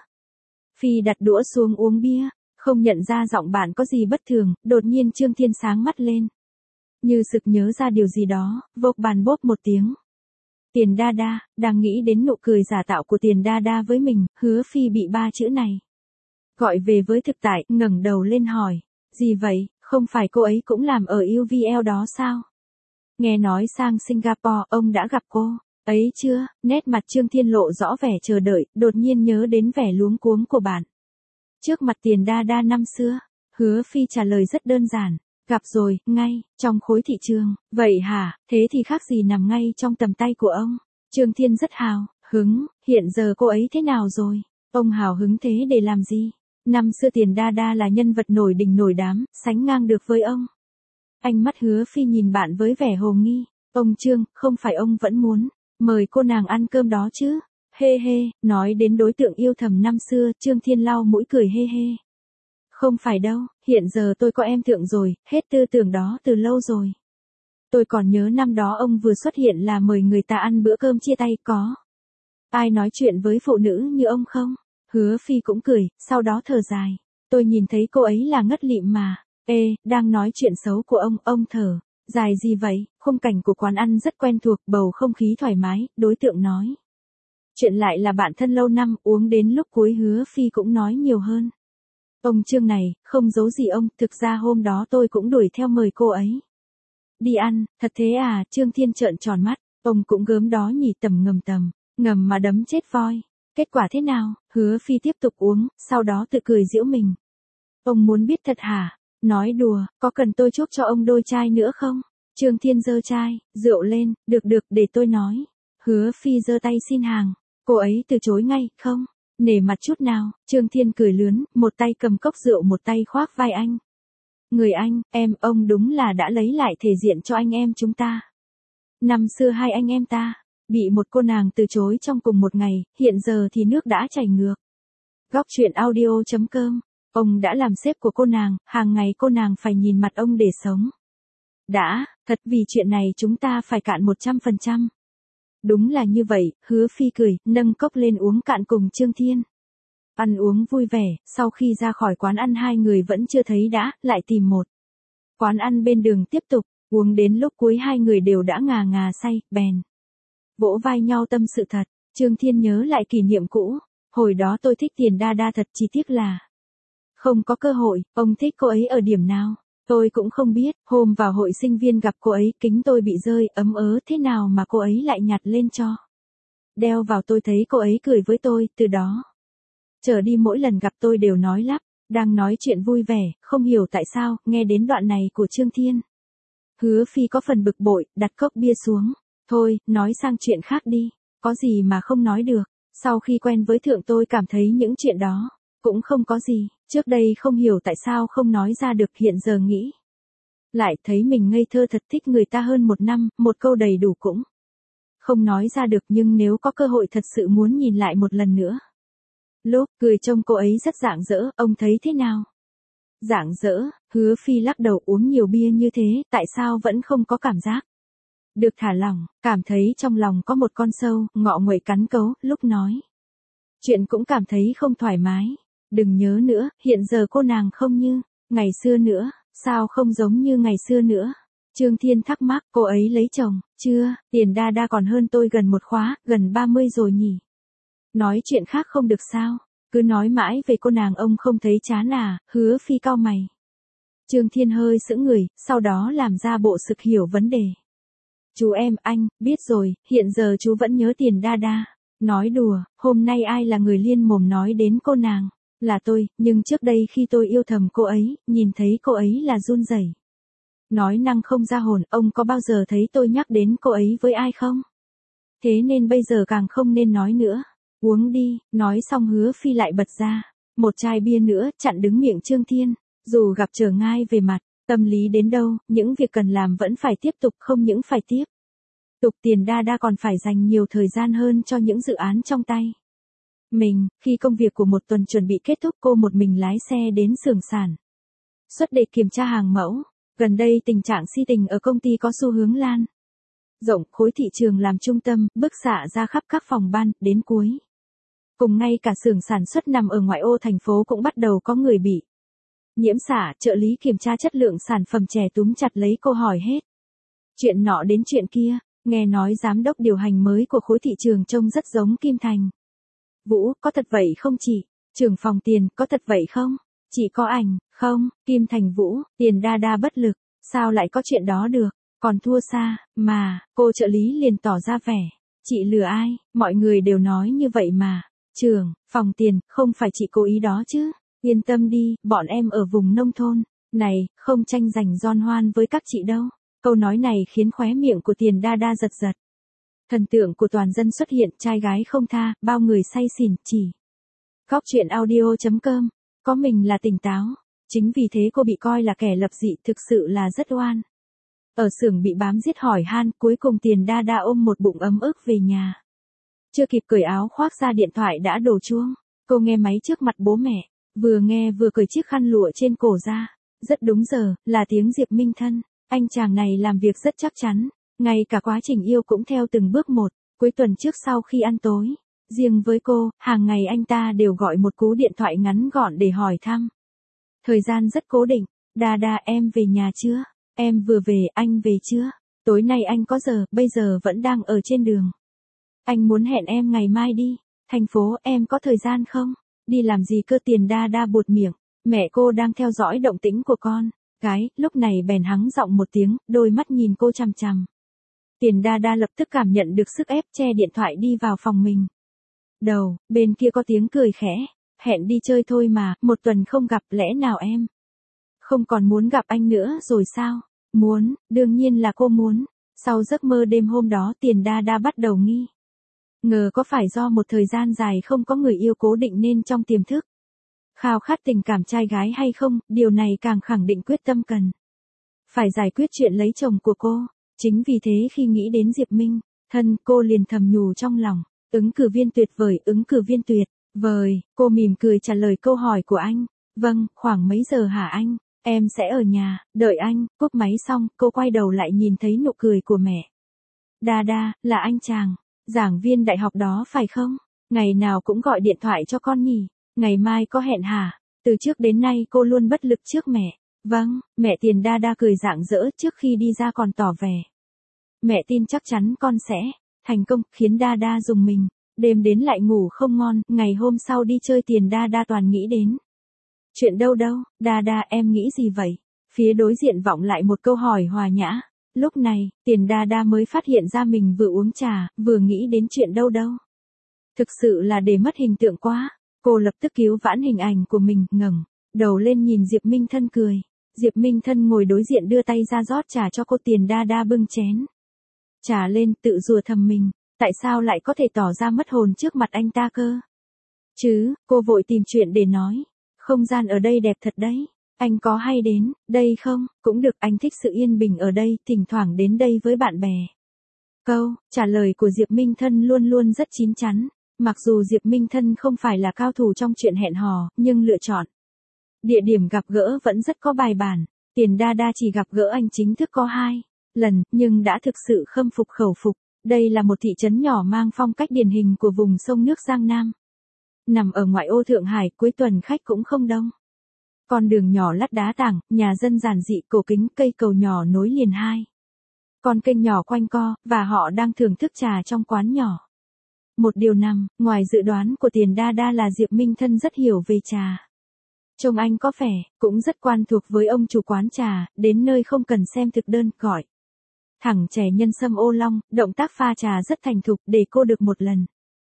Phi đặt đũa xuống uống bia, không nhận ra giọng bạn có gì bất thường. Đột nhiên Trương Thiên sáng mắt lên, như sực nhớ ra điều gì đó, vộc bàn bốp một tiếng. Tiền Đa Đa, đang nghĩ đến nụ cười giả tạo của Tiền Đa Đa với mình, Hứa Phi bị ba chữ này gọi về với thực tại, ngẩng đầu lên hỏi, gì vậy, không phải cô ấy cũng làm ở u vê lờ đó sao? Nghe nói sang Singapore, ông đã gặp cô ấy chưa? Nét mặt Trương Thiên lộ rõ vẻ chờ đợi, đột nhiên nhớ đến vẻ luống cuống của bạn trước mặt Tiền Đa Đa năm xưa. Hứa Phi trả lời rất đơn giản, gặp rồi, ngay trong khối thị trường. Vậy hả? Thế thì khác gì nằm ngay trong tầm tay của ông. Trương Thiên rất hào hứng, hiện giờ cô ấy thế nào rồi? Ông hào hứng thế để làm gì? Năm xưa Tiền Đa Đa là nhân vật nổi đình nổi đám, sánh ngang được với ông. Ánh mắt Hứa Phi nhìn bạn với vẻ hồ nghi. Ông Trương, không phải ông vẫn muốn mời cô nàng ăn cơm đó chứ? Hê hê, nói đến đối tượng yêu thầm năm xưa, Trương Thiên lau mũi cười hê hê. Không phải đâu, hiện giờ tôi có em thượng rồi, hết tư tưởng đó từ lâu rồi. Tôi còn nhớ năm đó ông vừa xuất hiện là mời người ta ăn bữa cơm chia tay, có ai nói chuyện với phụ nữ như ông không? Hứa Phi cũng cười, sau đó thở dài. Tôi nhìn thấy cô ấy là ngất lịm mà. Ê, đang nói chuyện xấu của ông, ông thở dài gì vậy? Khung cảnh của quán ăn rất quen thuộc, bầu không khí thoải mái, đối tượng nói chuyện lại là bạn thân lâu năm, uống đến lúc cuối Hứa Phi cũng nói nhiều hơn. Ông Trương này, không giấu gì ông, thực ra hôm đó tôi cũng đuổi theo mời cô ấy đi ăn. Thật thế à? Trương Thiên trợn tròn mắt, ông cũng gớm đó nhỉ, tầm ngầm tầm, ngầm mà đấm chết voi. Kết quả thế nào? Hứa Phi tiếp tục uống, sau đó tự cười giễu mình. Ông muốn biết thật hả? Nói đùa, có cần tôi chúc cho ông đôi chai nữa không? Trương Thiên giơ chai rượu lên, được được, để tôi nói. Hứa Phi giơ tay xin hàng, cô ấy từ chối ngay, không nể mặt chút nào. Trương Thiên cười lướn, một tay cầm cốc rượu, một tay khoác vai anh. Người anh, em, ông đúng là đã lấy lại thể diện cho anh em chúng ta. Năm xưa hai anh em ta bị một cô nàng từ chối trong cùng một ngày, hiện giờ thì nước đã chảy ngược. Góc truyện audio chấm com. Ông đã làm sếp của cô nàng, hàng ngày cô nàng phải nhìn mặt ông để sống. Đã, thật, vì chuyện này chúng ta phải cạn một trăm phần trăm. Đúng là như vậy, Hứa Phi cười, nâng cốc lên uống cạn cùng Trương Thiên. Ăn uống vui vẻ, sau khi ra khỏi quán ăn hai người vẫn chưa thấy đã, lại tìm một quán ăn bên đường tiếp tục, uống đến lúc cuối hai người đều đã ngà ngà say, bèn vỗ vai nhau tâm sự thật. Trương Thiên nhớ lại kỷ niệm cũ, hồi đó tôi thích Tiền Đa Đa thật, chỉ tiếc là không có cơ hội. Ông thích cô ấy ở điểm nào? Tôi cũng không biết, hôm vào hội sinh viên gặp cô ấy, kính tôi bị rơi, ấm ớ thế nào mà cô ấy lại nhặt lên cho đeo vào tôi thấy cô ấy cười với tôi, từ đó trở đi mỗi lần gặp tôi đều nói lắp, đang nói chuyện vui vẻ, không hiểu tại sao, nghe đến đoạn này của Trương Thiên. Hứa Phi có phần bực bội, đặt cốc bia xuống. Thôi, nói sang chuyện khác đi, có gì mà không nói được. Sau khi quen với Thượng tôi cảm thấy những chuyện đó cũng không có gì, trước đây không hiểu tại sao không nói ra được, hiện giờ nghĩ lại thấy mình ngây thơ thật, thích người ta hơn một năm, một câu đầy đủ cũng không nói ra được, nhưng nếu có cơ hội thật sự muốn nhìn lại một lần nữa. Lúc cười trông cô ấy rất rạng rỡ, ông thấy thế nào? Rạng rỡ, Hứa Phi lắc đầu, uống nhiều bia như thế, tại sao vẫn không có cảm giác được thả lỏng, cảm thấy trong lòng có một con sâu, ngọ nguậy cắn cấu, lúc nói chuyện cũng cảm thấy không thoải mái. Đừng nhớ nữa, hiện giờ cô nàng không như ngày xưa nữa, sao không giống như ngày xưa nữa? Trương Thiên thắc mắc, cô ấy lấy chồng, chưa, Tiền Đa Đa còn hơn tôi gần một khóa, gần ba mươi rồi nhỉ? Nói chuyện khác không được sao? Cứ nói mãi về cô nàng ông không thấy chán à? Hứa Phi cau mày. Trương Thiên hơi sững người, sau đó làm ra bộ sực hiểu vấn đề. Chú em, anh, biết rồi, hiện giờ chú vẫn nhớ Tiền Đa Đa. Nói đùa, hôm nay ai là người liên mồm nói đến cô nàng? Là tôi, nhưng trước đây khi tôi yêu thầm cô ấy, nhìn thấy cô ấy là run rẩy. Nói năng không ra hồn, ông có bao giờ thấy tôi nhắc đến cô ấy với ai không? Thế nên bây giờ càng không nên nói nữa. Uống đi, nói xong Hứa Phi lại bật ra một chai bia nữa, chặn đứng miệng Trương Thiên. Dù gặp trở ngại về mặt tâm lý đến đâu, những việc cần làm vẫn phải tiếp tục, không những phải tiếp tục Tiền Đa Đa còn phải dành nhiều thời gian hơn cho những dự án trong tay mình. Khi công việc của một tuần chuẩn bị kết thúc, cô một mình lái xe đến xưởng sản xuất để kiểm tra hàng mẫu. Gần đây tình trạng si tình ở công ty có xu hướng lan rộng, khối thị trường làm trung tâm, bức xạ ra khắp các phòng ban, đến cuối cùng ngay cả xưởng sản xuất nằm ở ngoại ô thành phố cũng bắt đầu có người bị nhiễm xạ. Trợ lý kiểm tra chất lượng sản phẩm trẻ túm chặt lấy cô hỏi hết chuyện nọ đến chuyện kia. Nghe nói giám đốc điều hành mới của khối thị trường trông rất giống Kim Thành Vũ, có thật vậy không chị? Trưởng phòng Tiền, có thật vậy không? Chị có ảnh, không? Kim Thành Vũ, Tiền Đa Đa bất lực, sao lại có chuyện đó được? Còn thua xa, mà, cô trợ lý liền tỏ ra vẻ, chị lừa ai? Mọi người đều nói như vậy mà. Trưởng phòng Tiền, không phải chị cố ý đó chứ? Yên tâm đi, bọn em ở vùng nông thôn này, không tranh giành giòn hoan với các chị đâu. Câu nói này khiến khóe miệng của Tiền Đa Đa giật giật. Thần tượng của toàn dân xuất hiện, trai gái không tha, bao người say xỉn, chỉ Góc truyện audio chấm com, có mình là tỉnh táo. Chính vì thế cô bị coi là kẻ lập dị, thực sự là rất oan. Ở xưởng bị bám giết hỏi han, cuối cùng Tiền Đa Đa ôm một bụng ấm ức về nhà. Chưa kịp cởi áo khoác ra, điện thoại đã đổ chuông. Cô nghe máy trước mặt bố mẹ, vừa nghe vừa cởi chiếc khăn lụa trên cổ ra. Rất đúng giờ, là tiếng Diệp Minh Thân. Anh chàng này làm việc rất chắc chắn, ngay cả quá trình yêu cũng theo từng bước một. Cuối tuần trước sau khi ăn tối, riêng với cô, hàng ngày anh ta đều gọi một cú điện thoại ngắn gọn để hỏi thăm. Thời gian rất cố định. Đa Đa, em về nhà chưa? Em vừa về, anh về chưa? Tối nay anh có giờ, bây giờ vẫn đang ở trên đường. Anh muốn hẹn em ngày mai đi. Thành phố, em có thời gian không? Đi làm gì cơ? Tiền Đa Đa buột miệng. Mẹ cô đang theo dõi động tĩnh của con gái, lúc này bèn hắng giọng một tiếng, đôi mắt nhìn cô chằm chằm. Tiền Đa Đa lập tức cảm nhận được sức ép, che điện thoại đi vào phòng mình. Đầu, bên kia có tiếng cười khẽ. Hẹn đi chơi thôi mà, một tuần không gặp, lẽ nào em không còn muốn gặp anh nữa rồi sao? Muốn, đương nhiên là cô muốn. Sau giấc mơ đêm hôm đó, Tiền Đa Đa bắt đầu nghi ngờ có phải do một thời gian dài không có người yêu cố định nên trong tiềm thức khao khát tình cảm trai gái hay không. Điều này càng khẳng định quyết tâm cần phải giải quyết chuyện lấy chồng của cô. Chính vì thế khi nghĩ đến Diệp Minh Thân, cô liền thầm nhủ trong lòng, ứng cử viên tuyệt vời, ứng cử viên tuyệt vời. Cô mỉm cười trả lời câu hỏi của anh. Vâng, khoảng mấy giờ hả anh? Em sẽ ở nhà, đợi anh. Cúp máy xong, cô quay đầu lại nhìn thấy nụ cười của mẹ. Đa Đa, là anh chàng giảng viên đại học đó phải không? Ngày nào cũng gọi điện thoại cho con nhỉ? Ngày mai có hẹn hả? Từ trước đến nay cô luôn bất lực trước mẹ. Vâng, mẹ. Tiền Đa Đa cười rạng rỡ, trước khi đi ra còn tỏ vẻ mẹ tin chắc chắn con sẽ thành công, khiến Đa Đa rùng mình. Đêm đến lại ngủ không ngon, ngày hôm sau đi chơi Tiền Đa Đa toàn nghĩ đến chuyện đâu đâu. Đa Đa, em nghĩ gì vậy? Phía đối diện vọng lại một câu hỏi hòa nhã. Lúc này, Tiền Đa Đa mới phát hiện ra mình vừa uống trà, vừa nghĩ đến chuyện đâu đâu. Thực sự là để mất hình tượng quá. Cô lập tức cứu vãn hình ảnh của mình, ngẩng đầu lên nhìn Diệp Minh Thân cười. Diệp Minh Thân ngồi đối diện đưa tay ra rót trà cho cô. Tiền Đa Đa bưng chén trà lên, tự rủa thầm mình, tại sao lại có thể tỏ ra mất hồn trước mặt anh ta cơ? Chứ, cô vội tìm chuyện để nói. Không gian ở đây đẹp thật đấy. Anh có hay đến đây không? Cũng được, anh thích sự yên bình ở đây, thỉnh thoảng đến đây với bạn bè. Câu trả lời của Diệp Minh Thân luôn luôn rất chín chắn. Mặc dù Diệp Minh Thân không phải là cao thủ trong chuyện hẹn hò, nhưng lựa chọn địa điểm gặp gỡ vẫn rất có bài bản. Tiền Đa Đa chỉ gặp gỡ anh chính thức có hai lần, nhưng đã thực sự khâm phục khẩu phục. Đây là một thị trấn nhỏ mang phong cách điển hình của vùng sông nước Giang Nam. Nằm ở ngoại ô Thượng Hải, cuối tuần khách cũng không đông. Con đường nhỏ lát đá tảng, nhà dân giản dị, cổ kính, cây cầu nhỏ nối liền hai con kênh nhỏ quanh co, và họ đang thưởng thức trà trong quán nhỏ. Một điều nằm ngoài dự đoán của Tiền Đa Đa là Diệp Minh Thân rất hiểu về trà. Trông anh có vẻ cũng rất quen thuộc với ông chủ quán trà, đến nơi không cần xem thực đơn, gọi thẳng chè nhân sâm ô long, động tác pha trà rất thành thục, để cô được một lần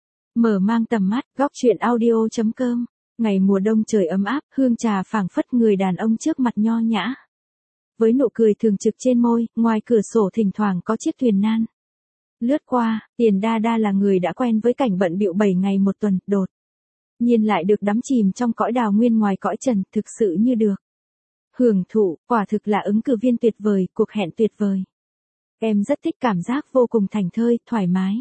mở mang tầm mắt. Góc truyện audio chấm com. Ngày mùa đông trời ấm áp, hương trà phảng phất, người đàn ông trước mặt nho nhã với nụ cười thường trực trên môi, ngoài cửa sổ thỉnh thoảng có chiếc thuyền nan lướt qua. Tiền Đa Đa là người đã quen với cảnh bận bịu bảy ngày một tuần, đột nhiên lại được đắm chìm trong cõi đào nguyên ngoài cõi trần, thực sự như được hưởng thụ, quả thực là ứng cử viên tuyệt vời, cuộc hẹn tuyệt vời. Em rất thích cảm giác vô cùng thảnh thơi, thoải mái.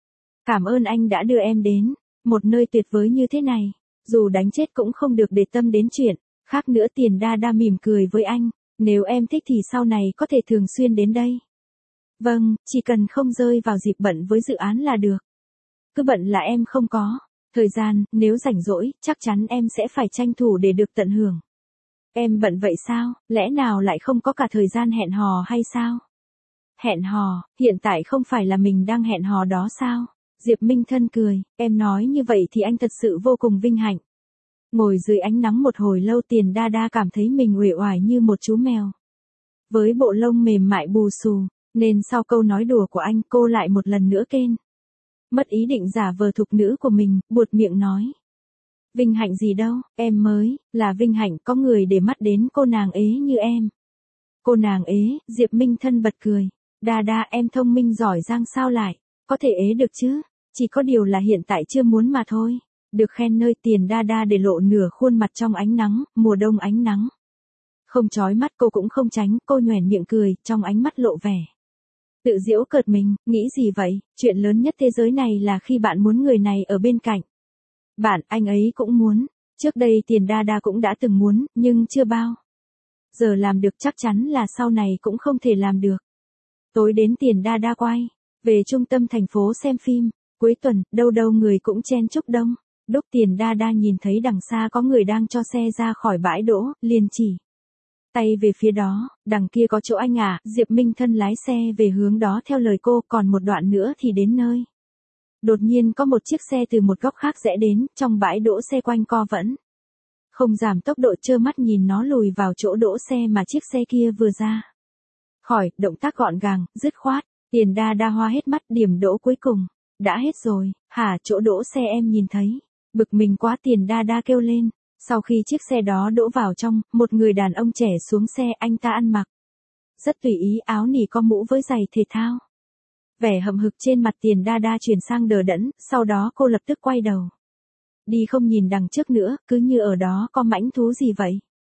Cảm ơn anh đã đưa em đến một nơi tuyệt vời như thế này. Dù đánh chết cũng không được để tâm đến chuyện khác nữa. Tiền Đa Đa mỉm cười với anh. Nếu em thích thì sau này có thể thường xuyên đến đây. Vâng, chỉ cần không rơi vào dịp bận với dự án là được. Cứ bận là em không có thời gian, nếu rảnh rỗi, chắc chắn em sẽ phải tranh thủ để được tận hưởng. Em bận vậy sao, lẽ nào lại không có cả thời gian hẹn hò hay sao? Hẹn hò, hiện tại không phải là mình đang hẹn hò đó sao? Diệp Minh Thân cười, em nói như vậy thì anh thật sự vô cùng vinh hạnh. Ngồi dưới ánh nắng một hồi lâu, Tiền Đa Đa cảm thấy mình uể oải như một chú mèo với bộ lông mềm mại bù xù, nên sau câu nói đùa của anh, cô lại một lần nữa kên mất ý định giả vờ thục nữ của mình, buột miệng nói. Vinh hạnh gì đâu, em mới là vinh hạnh có người để mắt đến cô nàng ế như em. Cô nàng ế? Diệp Minh Thân bật cười. Đa Đa, em thông minh giỏi giang sao lại có thể ế được chứ? Chỉ có điều là hiện tại chưa muốn mà thôi. Được khen nơi. Tiền Đa Đa để lộ nửa khuôn mặt trong ánh nắng, mùa đông ánh nắng không chói mắt, cô cũng không tránh, cô nhoẻn miệng cười, trong ánh mắt lộ vẻ tự giễu cợt mình. Nghĩ gì vậy? Chuyện lớn nhất thế giới này là khi bạn muốn người này ở bên cạnh bạn, anh ấy cũng muốn. Trước đây Tiền Đa Đa cũng đã từng muốn, nhưng chưa bao giờ làm được, chắc chắn là sau này cũng không thể làm được. Tối đến, Tiền Đa Đa quay về trung tâm thành phố xem phim. Cuối tuần, đâu đâu người cũng chen chúc đông đúc. Tiền Đa Đa nhìn thấy đằng xa có người đang cho xe ra khỏi bãi đỗ, liền chỉ tay về phía đó. Đằng kia có chỗ anh à? Diệp Minh Thân lái xe về hướng đó theo lời cô, còn một đoạn nữa thì đến nơi. Đột nhiên có một chiếc xe từ một góc khác rẽ đến, trong bãi đỗ xe quanh co vẫn không giảm tốc độ, trơ mắt nhìn nó lùi vào chỗ đỗ xe mà chiếc xe kia vừa ra khỏi. Động tác gọn gàng, dứt khoát. Tiền Đa Đa hoa hết mắt. Điểm đỗ cuối cùng đã hết rồi. Hả? Chỗ đỗ xe em nhìn thấy. Bực mình quá, Tiền Đa Đa kêu lên. Sau khi chiếc xe đó đỗ vào trong, một người đàn ông trẻ xuống xe. Anh ta ăn mặc rất tùy ý, áo nỉ có mũ với giày thể thao. Vẻ hậm hực trên mặt Tiền Đa Đa chuyển sang đờ đẫn, sau đó cô lập tức quay đầu đi, không nhìn đằng trước nữa, cứ như ở đó có mãnh thú gì vậy.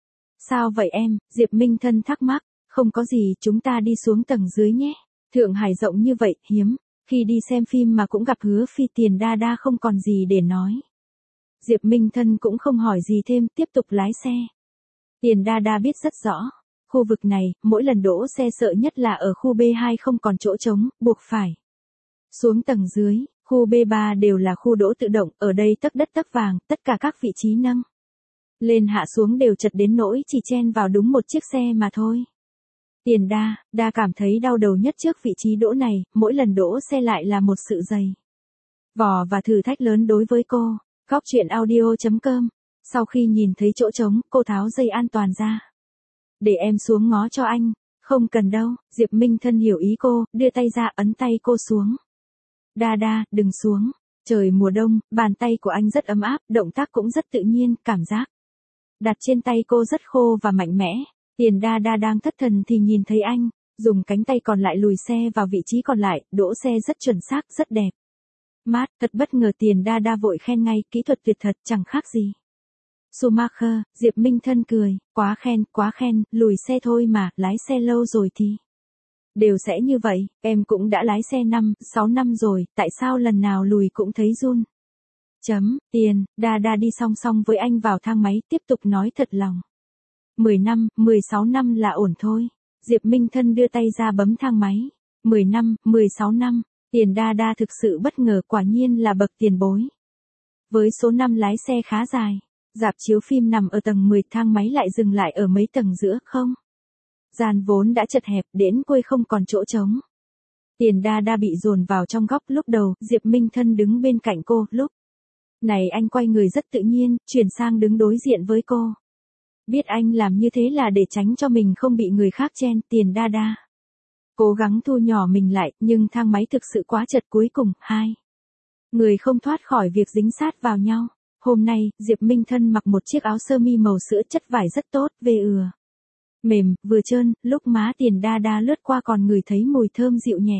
Sao vậy em? Diệp Minh Thân thắc mắc. Không có gì, chúng ta đi xuống tầng dưới nhé. Thượng Hải rộng như vậy, hiếm khi đi xem phim mà cũng gặp Hứa Phi. Tiền Đa Đa không còn gì để nói. Diệp Minh Thân cũng không hỏi gì thêm, tiếp tục lái xe. Tiền Đa Đa biết rất rõ, khu vực này, mỗi lần đỗ xe sợ nhất là ở khu B hai không còn chỗ trống, buộc phải xuống tầng dưới. Khu B ba đều là khu đỗ tự động, ở đây tấc đất tấc vàng, tất cả các vị trí nâng lên hạ xuống đều chật đến nỗi chỉ chen vào đúng một chiếc xe mà thôi. Tiền Đa Đa cảm thấy đau đầu nhất trước vị trí đỗ này, mỗi lần đỗ xe lại là một sự dày vò và thử thách lớn đối với cô. Góc truyện audio chấm com. Sau khi nhìn thấy chỗ trống, cô tháo dây an toàn ra. Để em xuống ngó cho anh. Không cần đâu. Diệp Minh Thân hiểu ý cô, đưa tay ra ấn tay cô xuống. Đa Đa, đừng xuống. Trời mùa đông, bàn tay của anh rất ấm áp, động tác cũng rất tự nhiên, cảm giác đặt trên tay cô rất khô và mạnh mẽ. Tiền Đa Đa đang thất thần thì nhìn thấy anh, dùng cánh tay còn lại lùi xe vào vị trí còn lại, đỗ xe rất chuẩn xác, rất đẹp. Mát, thật bất ngờ. Tiền Đa Đa vội khen ngay, kỹ thuật tuyệt thật, chẳng khác gì Schumacher. Diệp Minh Thân cười, quá khen, quá khen, lùi xe thôi mà, lái xe lâu rồi thì đều sẽ như vậy, em cũng đã lái xe năm, sáu năm rồi, tại sao lần nào lùi cũng thấy run. Chấm, Tiền Đa Đa đi song song với anh vào thang máy, tiếp tục nói thật lòng. mười năm, mười sáu năm là ổn thôi. Diệp Minh Thân đưa tay ra bấm thang máy. mười năm, mười sáu năm, Tiền Đa Đa thực sự bất ngờ, quả nhiên là bậc tiền bối. Với số năm lái xe khá dài, rạp chiếu phim nằm ở tầng mười, thang máy lại dừng lại ở mấy tầng giữa, không gian vốn đã chật hẹp, đến quây không còn chỗ trống. Tiền Đa Đa bị dồn vào trong góc. Lúc đầu, Diệp Minh Thân đứng bên cạnh cô, lúc này anh quay người rất tự nhiên, chuyển sang đứng đối diện với cô. Biết anh làm như thế là để tránh cho mình không bị người khác chen. Tiền Đa Đa cố gắng thu nhỏ mình lại, nhưng thang máy thực sự quá chật, cuối cùng, hai người không thoát khỏi việc dính sát vào nhau. Hôm nay, Diệp Minh Thân mặc một chiếc áo sơ mi màu sữa, chất vải rất tốt, về ừa mềm, vừa trơn, lúc má Tiền Đa Đa lướt qua còn ngửi thấy mùi thơm dịu nhẹ.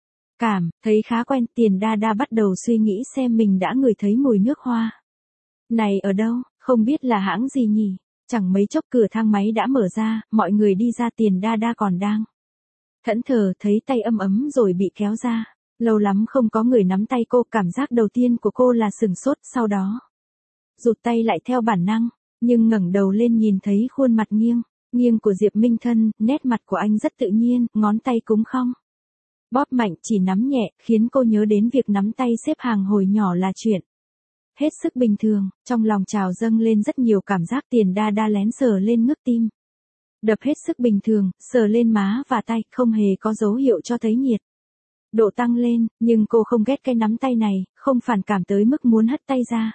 Cảm thấy khá quen. Tiền Đa Đa bắt đầu suy nghĩ xem mình đã ngửi thấy mùi nước hoa này ở đâu, không biết là hãng gì nhỉ. Chẳng mấy chốc cửa thang máy đã mở ra, mọi người đi ra. Tiền Đa Đa còn đang thẫn thờ, thấy tay ấm ấm rồi bị kéo ra. Lâu lắm không có người nắm tay cô, cảm giác đầu tiên của cô là sừng sốt, sau đó rụt tay lại theo bản năng, nhưng ngẩng đầu lên nhìn thấy khuôn mặt nghiêng nghiêng của Diệp Minh Thân, nét mặt của anh rất tự nhiên, ngón tay cũng không bóp mạnh, chỉ nắm nhẹ, khiến cô nhớ đến việc nắm tay xếp hàng hồi nhỏ là chuyện hết sức bình thường. Trong lòng trào dâng lên rất nhiều cảm giác. Tiền Đa Đa lén sờ lên ngước tim đập hết sức bình thường, sờ lên má và tay, không hề có dấu hiệu cho thấy nhiệt độ tăng lên, nhưng cô không ghét cái nắm tay này, không phản cảm tới mức muốn hất tay ra.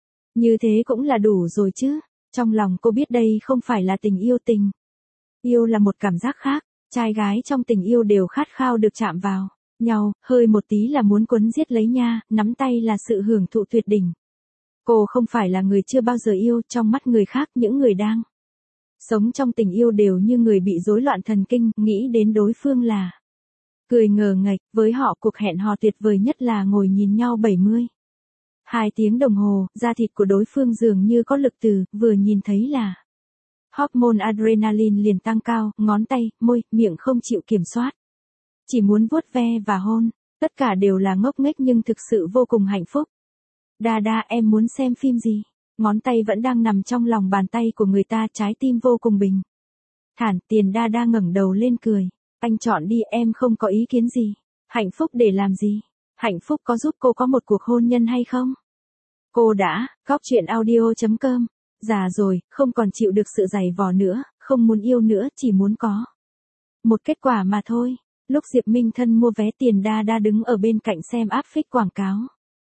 Như thế cũng là đủ rồi chứ. Trong lòng cô biết đây không phải là tình yêu. Tình yêu là một cảm giác khác, trai gái trong tình yêu đều khát khao được chạm vào nhau, hơi một tí là muốn quấn giết lấy nha, nắm tay là sự hưởng thụ tuyệt đỉnh. Cô không phải là người chưa bao giờ yêu, trong mắt người khác, những người đang sống trong tình yêu đều như người bị rối loạn thần kinh, nghĩ đến đối phương là cười ngờ nghệch. Với họ, cuộc hẹn hò tuyệt vời nhất là ngồi nhìn nhau bảy mươi hai tiếng đồng hồ, da thịt của đối phương dường như có lực từ, vừa nhìn thấy là hormone adrenaline liền tăng cao, ngón tay, môi, miệng không chịu kiểm soát. Chỉ muốn vuốt ve và hôn, tất cả đều là ngốc nghếch nhưng thực sự vô cùng hạnh phúc. Đa Đa, em muốn xem phim gì? Ngón tay vẫn đang nằm trong lòng bàn tay của người ta, trái tim vô cùng bình thản. Tiền Đa Đa ngẩng đầu lên cười. Anh chọn đi, em không có ý kiến gì. Hạnh phúc để làm gì? Hạnh phúc có giúp cô có một cuộc hôn nhân hay không? Cô đã, Góc Chuyện Audio chấm com. Già rồi, không còn chịu được sự giày vò nữa, không muốn yêu nữa, chỉ muốn có một kết quả mà thôi. Lúc Diệp Minh Thân mua vé, Tiền Đa Đa đứng ở bên cạnh xem áp phích quảng cáo.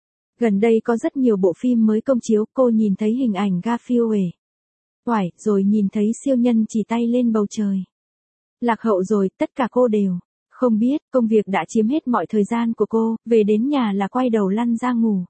Gần đây có rất nhiều bộ phim mới công chiếu, cô nhìn thấy hình ảnh Garfield uể oải, rồi nhìn thấy siêu nhân chỉ tay lên bầu trời. Lạc hậu rồi, tất cả cô đều không biết, công việc đã chiếm hết mọi thời gian của cô, về đến nhà là quay đầu lăn ra ngủ.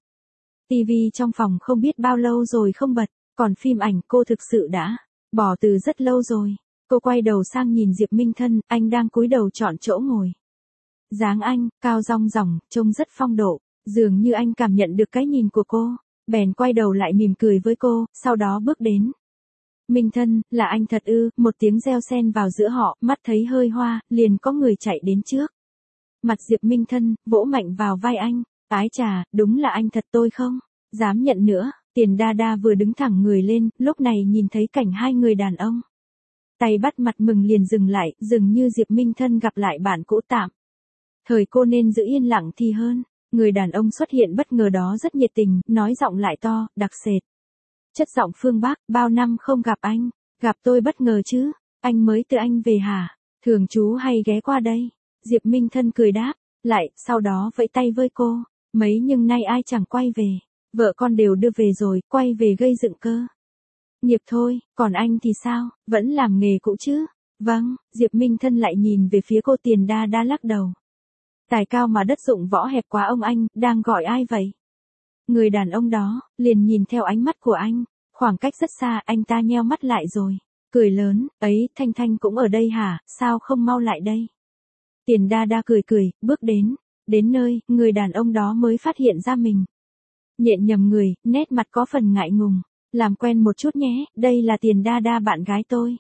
Tivi trong phòng không biết bao lâu rồi không bật, còn phim ảnh cô thực sự đã bỏ từ rất lâu rồi. Cô quay đầu sang nhìn Diệp Minh Thân, anh đang cúi đầu chọn chỗ ngồi. Dáng anh, cao rong ròng, trông rất phong độ, dường như anh cảm nhận được cái nhìn của cô, bèn quay đầu lại mỉm cười với cô, sau đó bước đến. Minh Thân, là anh thật ư? Một tiếng reo xen vào giữa họ, mắt thấy hơi hoa, liền có người chạy đến trước mặt Diệp Minh Thân, vỗ mạnh vào vai anh. Ái chà, đúng là anh thật, tôi không dám nhận nữa. Tiền Đa Đa vừa đứng thẳng người lên, lúc này nhìn thấy cảnh hai người đàn ông tay bắt mặt mừng liền dừng lại, dường như Diệp Minh Thân gặp lại bạn cũ tạm thời cô nên giữ yên lặng thì hơn. Người đàn ông xuất hiện bất ngờ đó rất nhiệt tình, nói giọng lại to, đặc sệt. Chất giọng phương Bắc, bao năm không gặp anh, gặp tôi bất ngờ chứ, anh mới từ Anh về hả? Thường chú hay ghé qua đây. Diệp Minh Thân cười đáp lại, sau đó vẫy tay với cô. Mấy nhưng nay ai chẳng quay về, vợ con đều đưa về rồi, quay về gây dựng cơ nghiệp thôi, còn anh thì sao, vẫn làm nghề cũ chứ? Vâng, Diệp Minh Thân lại nhìn về phía cô. Tiền Đa Đa lắc đầu. Tài cao mà đất dụng võ hẹp quá ông anh, đang gọi ai vậy? Người đàn ông đó, liền nhìn theo ánh mắt của anh, khoảng cách rất xa, anh ta nheo mắt lại rồi, cười lớn, ấy, Thanh Thanh cũng ở đây hả, sao không mau lại đây. Tiền đa đa cười cười, bước đến, đến nơi, người đàn ông đó mới phát hiện ra mình. Nhện nhầm người, nét mặt có phần ngại ngùng, làm quen một chút nhé, đây là Tiền đa đa bạn gái tôi.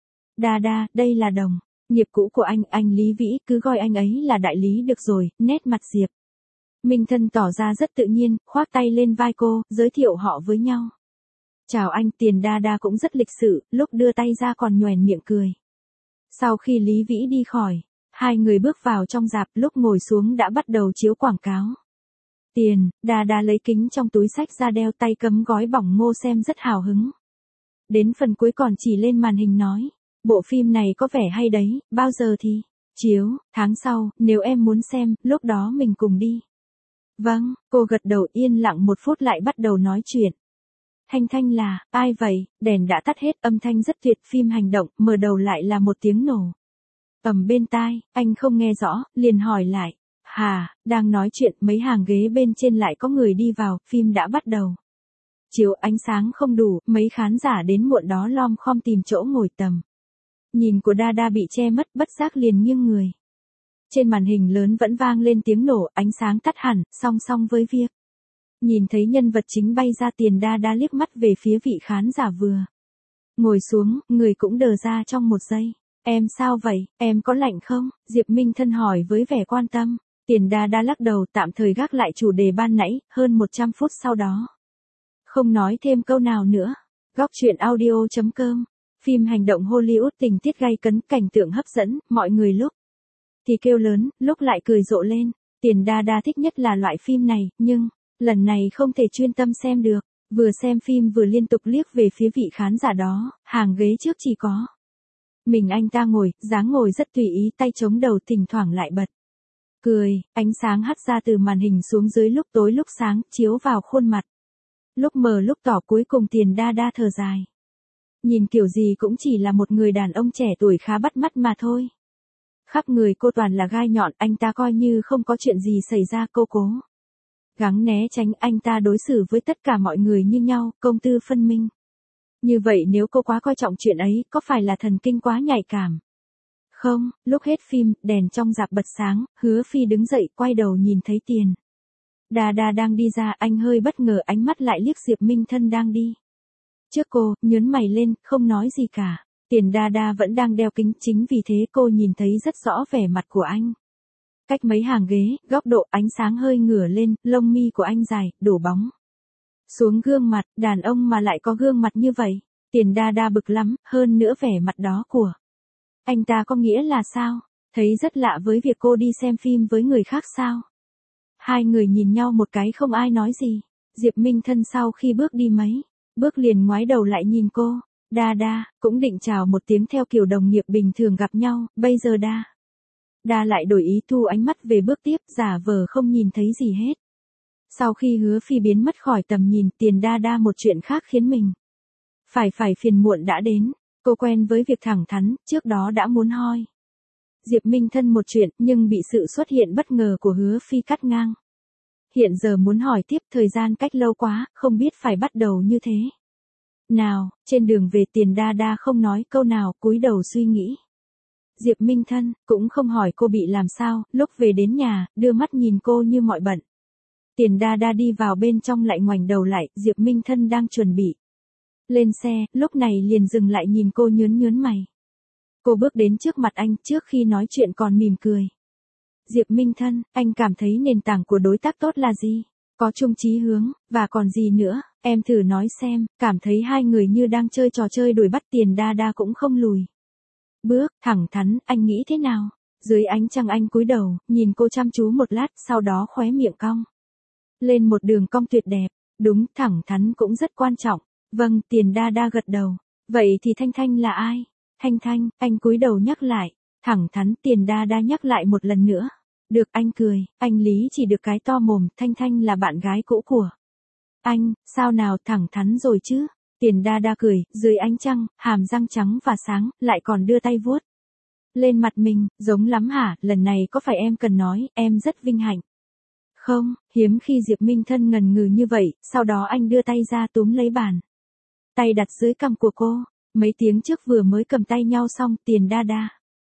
Đa đa, đây là Đồng, nghiệp cũ của anh, anh Lý Vĩ, cứ gọi anh ấy là đại lý được rồi, nét mặt Diệp Minh Thân tỏ ra rất tự nhiên, khoác tay lên vai cô, giới thiệu họ với nhau. Chào anh, Tiền đa đa cũng rất lịch sự, lúc đưa tay ra còn nhoẻn miệng cười. Sau khi Lý Vĩ đi khỏi, hai người bước vào trong rạp, lúc ngồi xuống đã bắt đầu chiếu quảng cáo. Tiền đa đa lấy kính trong túi xách ra đeo, tay cấm gói bỏng ngô xem rất hào hứng. Đến phần cuối còn chỉ lên màn hình nói, bộ phim này có vẻ hay đấy, bao giờ thì chiếu, tháng sau, nếu em muốn xem, lúc đó mình cùng đi. Vâng, cô gật đầu, yên lặng một phút lại bắt đầu nói chuyện. Thanh Thanh là, ai vậy, đèn đã tắt hết, âm thanh rất tuyệt, phim hành động, mở đầu lại là một tiếng nổ. Ầm bên tai, anh không nghe rõ, liền hỏi lại. Hà, đang nói chuyện, mấy hàng ghế bên trên lại có người đi vào, phim đã bắt đầu. Chiếu ánh sáng không đủ, mấy khán giả đến muộn đó lom khom tìm chỗ ngồi tầm. Nhìn của Đa Đa bị che mất, bất giác liền nghiêng người. Trên màn hình lớn vẫn vang lên tiếng nổ, ánh sáng tắt hẳn, song song với việc nhìn thấy nhân vật chính bay ra. Tiền Đa Đa liếc mắt về phía vị khán giả vừa ngồi xuống, người cũng đờ ra trong một giây. Em sao vậy, em có lạnh không? Diệp Minh Thân hỏi với vẻ quan tâm. Tiền Đa Đa lắc đầu, tạm thời gác lại chủ đề ban nãy, hơn một trăm phút sau đó. Không nói thêm câu nào nữa. Góc truyện audio chấm com. Phim hành động Hollywood, tình tiết gay cấn, cảnh tượng hấp dẫn, mọi người lúc thì kêu lớn, lúc lại cười rộ lên. Tiền Đa Đa thích nhất là loại phim này, nhưng lần này không thể chuyên tâm xem được. Vừa xem phim vừa liên tục liếc về phía vị khán giả đó, hàng ghế trước chỉ có mình anh ta ngồi, dáng ngồi rất tùy ý, tay chống đầu, thỉnh thoảng lại bật cười, ánh sáng hắt ra từ màn hình xuống dưới, lúc tối lúc sáng, chiếu vào khuôn mặt. Lúc mờ lúc tỏ, cuối cùng Tiền Đa Đa thở dài. Nhìn kiểu gì cũng chỉ là một người đàn ông trẻ tuổi khá bắt mắt mà thôi. Khắp người cô toàn là gai nhọn, anh ta coi như không có chuyện gì xảy ra, cô cố gắng né tránh, anh ta đối xử với tất cả mọi người như nhau, công tư phân minh. Như vậy nếu cô quá coi trọng chuyện ấy, có phải là thần kinh quá nhạy cảm? Không, lúc hết phim, đèn trong rạp bật sáng, Hứa Phi đứng dậy, quay đầu nhìn thấy Tiền Đa Đa đang đi ra, anh hơi bất ngờ, ánh mắt lại liếc Diệp Minh Thân đang đi trước cô, nhớn mày lên, không nói gì cả. Tiền Đa Đa vẫn đang đeo kính, chính vì thế cô nhìn thấy rất rõ vẻ mặt của anh. Cách mấy hàng ghế, góc độ ánh sáng hơi ngửa lên, lông mi của anh dài, đổ bóng xuống gương mặt, đàn ông mà lại có gương mặt như vậy. Tiền Đa Đa bực lắm, hơn nữa vẻ mặt đó của anh ta có nghĩa là sao? Thấy rất lạ với việc cô đi xem phim với người khác sao? Hai người nhìn nhau một cái, không ai nói gì. Diệp Minh Thân sau khi bước đi mấy bước liền ngoái đầu lại nhìn cô. Đa Đa, cũng định chào một tiếng theo kiểu đồng nghiệp bình thường gặp nhau, bây giờ Đa Đa lại đổi ý, thu ánh mắt về bước tiếp, giả vờ không nhìn thấy gì hết. Sau khi Hứa Phi biến mất khỏi tầm nhìn, Tiền Đa Đa một chuyện khác khiến mình phải phải phiền muộn đã đến. Cô quen với việc thẳng thắn, trước đó đã muốn hỏi Diệp Minh Thân một chuyện, nhưng bị sự xuất hiện bất ngờ của Hứa Phi cắt ngang. Hiện giờ muốn hỏi tiếp, thời gian cách lâu quá, không biết phải bắt đầu như thế nào. Trên đường về, Tiền Đa Đa không nói câu nào, cúi đầu suy nghĩ. Diệp Minh Thân cũng không hỏi cô bị làm sao, lúc về đến nhà, đưa mắt nhìn cô như mọi bận. Tiền Đa Đa đi vào bên trong lại ngoảnh đầu lại, Diệp Minh Thân đang chuẩn bị lên xe, lúc này liền dừng lại nhìn cô, nhớn nhớn mày. Cô bước đến trước mặt anh, trước khi nói chuyện còn mỉm cười. Diệp Minh Thân, anh cảm thấy nền tảng của đối tác tốt là gì? Có chung chí hướng, và còn gì nữa? Em thử nói xem. Cảm thấy hai người như đang chơi trò chơi đuổi bắt. Tiền Đa Đa cũng không lùi bước, thẳng thắn, anh nghĩ thế nào? Dưới ánh trăng anh cúi đầu, nhìn cô chăm chú một lát, sau đó khóe miệng cong lên một đường cong tuyệt đẹp. Đúng, thẳng thắn cũng rất quan trọng. Vâng, Tiền Đa Đa gật đầu. Vậy thì Thanh Thanh là ai? Thanh Thanh, anh cúi đầu nhắc lại. Thẳng thắn, Tiền Đa Đa nhắc lại một lần nữa. Được, anh cười, anh Lý chỉ được cái to mồm, Thanh Thanh là bạn gái cũ của anh, sao nào, thẳng thắn rồi chứ? Tiền Đa Đa cười, dưới ánh trăng, hàm răng trắng và sáng, lại còn đưa tay vuốt lên mặt mình, giống lắm hả? Lần này có phải em cần nói, em rất vinh hạnh Không, hiếm khi Diệp Minh Thân ngần ngừ như vậy, sau đó anh đưa tay ra túm lấy bàn. Tay đặt dưới cằm của cô, mấy tiếng trước vừa mới cầm tay nhau xong, Tiền Đa Đa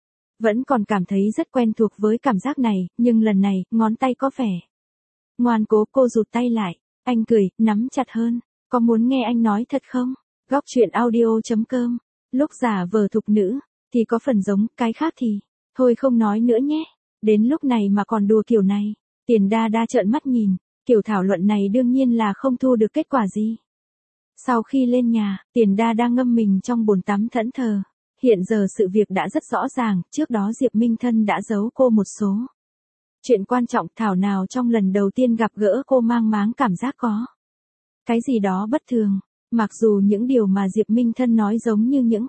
vẫn còn cảm thấy rất quen thuộc với cảm giác này, nhưng lần này, ngón tay có vẻ ngoan cố. Cô rụt tay lại, anh cười, nắm chặt hơn. Có muốn nghe anh nói thật không? Góc truyện audio chấm com. Lúc giả vờ thục nữ, thì có phần giống, cái khác thì, thôi không nói nữa nhé. Đến lúc này mà còn đùa kiểu này. Tiền Đa Đa trợn mắt nhìn, kiểu thảo luận này đương nhiên là không thu được kết quả gì. Sau khi lên nhà, Tiền Đa Đa ngâm mình trong bồn tắm thẫn thờ. Hiện giờ sự việc đã rất rõ ràng, trước đó Diệp Minh Thân đã giấu cô một số chuyện quan trọng, thảo nào trong lần đầu tiên gặp gỡ cô mang máng cảm giác có cái gì đó bất thường. Mặc dù những điều mà Diệp Minh Thân nói giống như những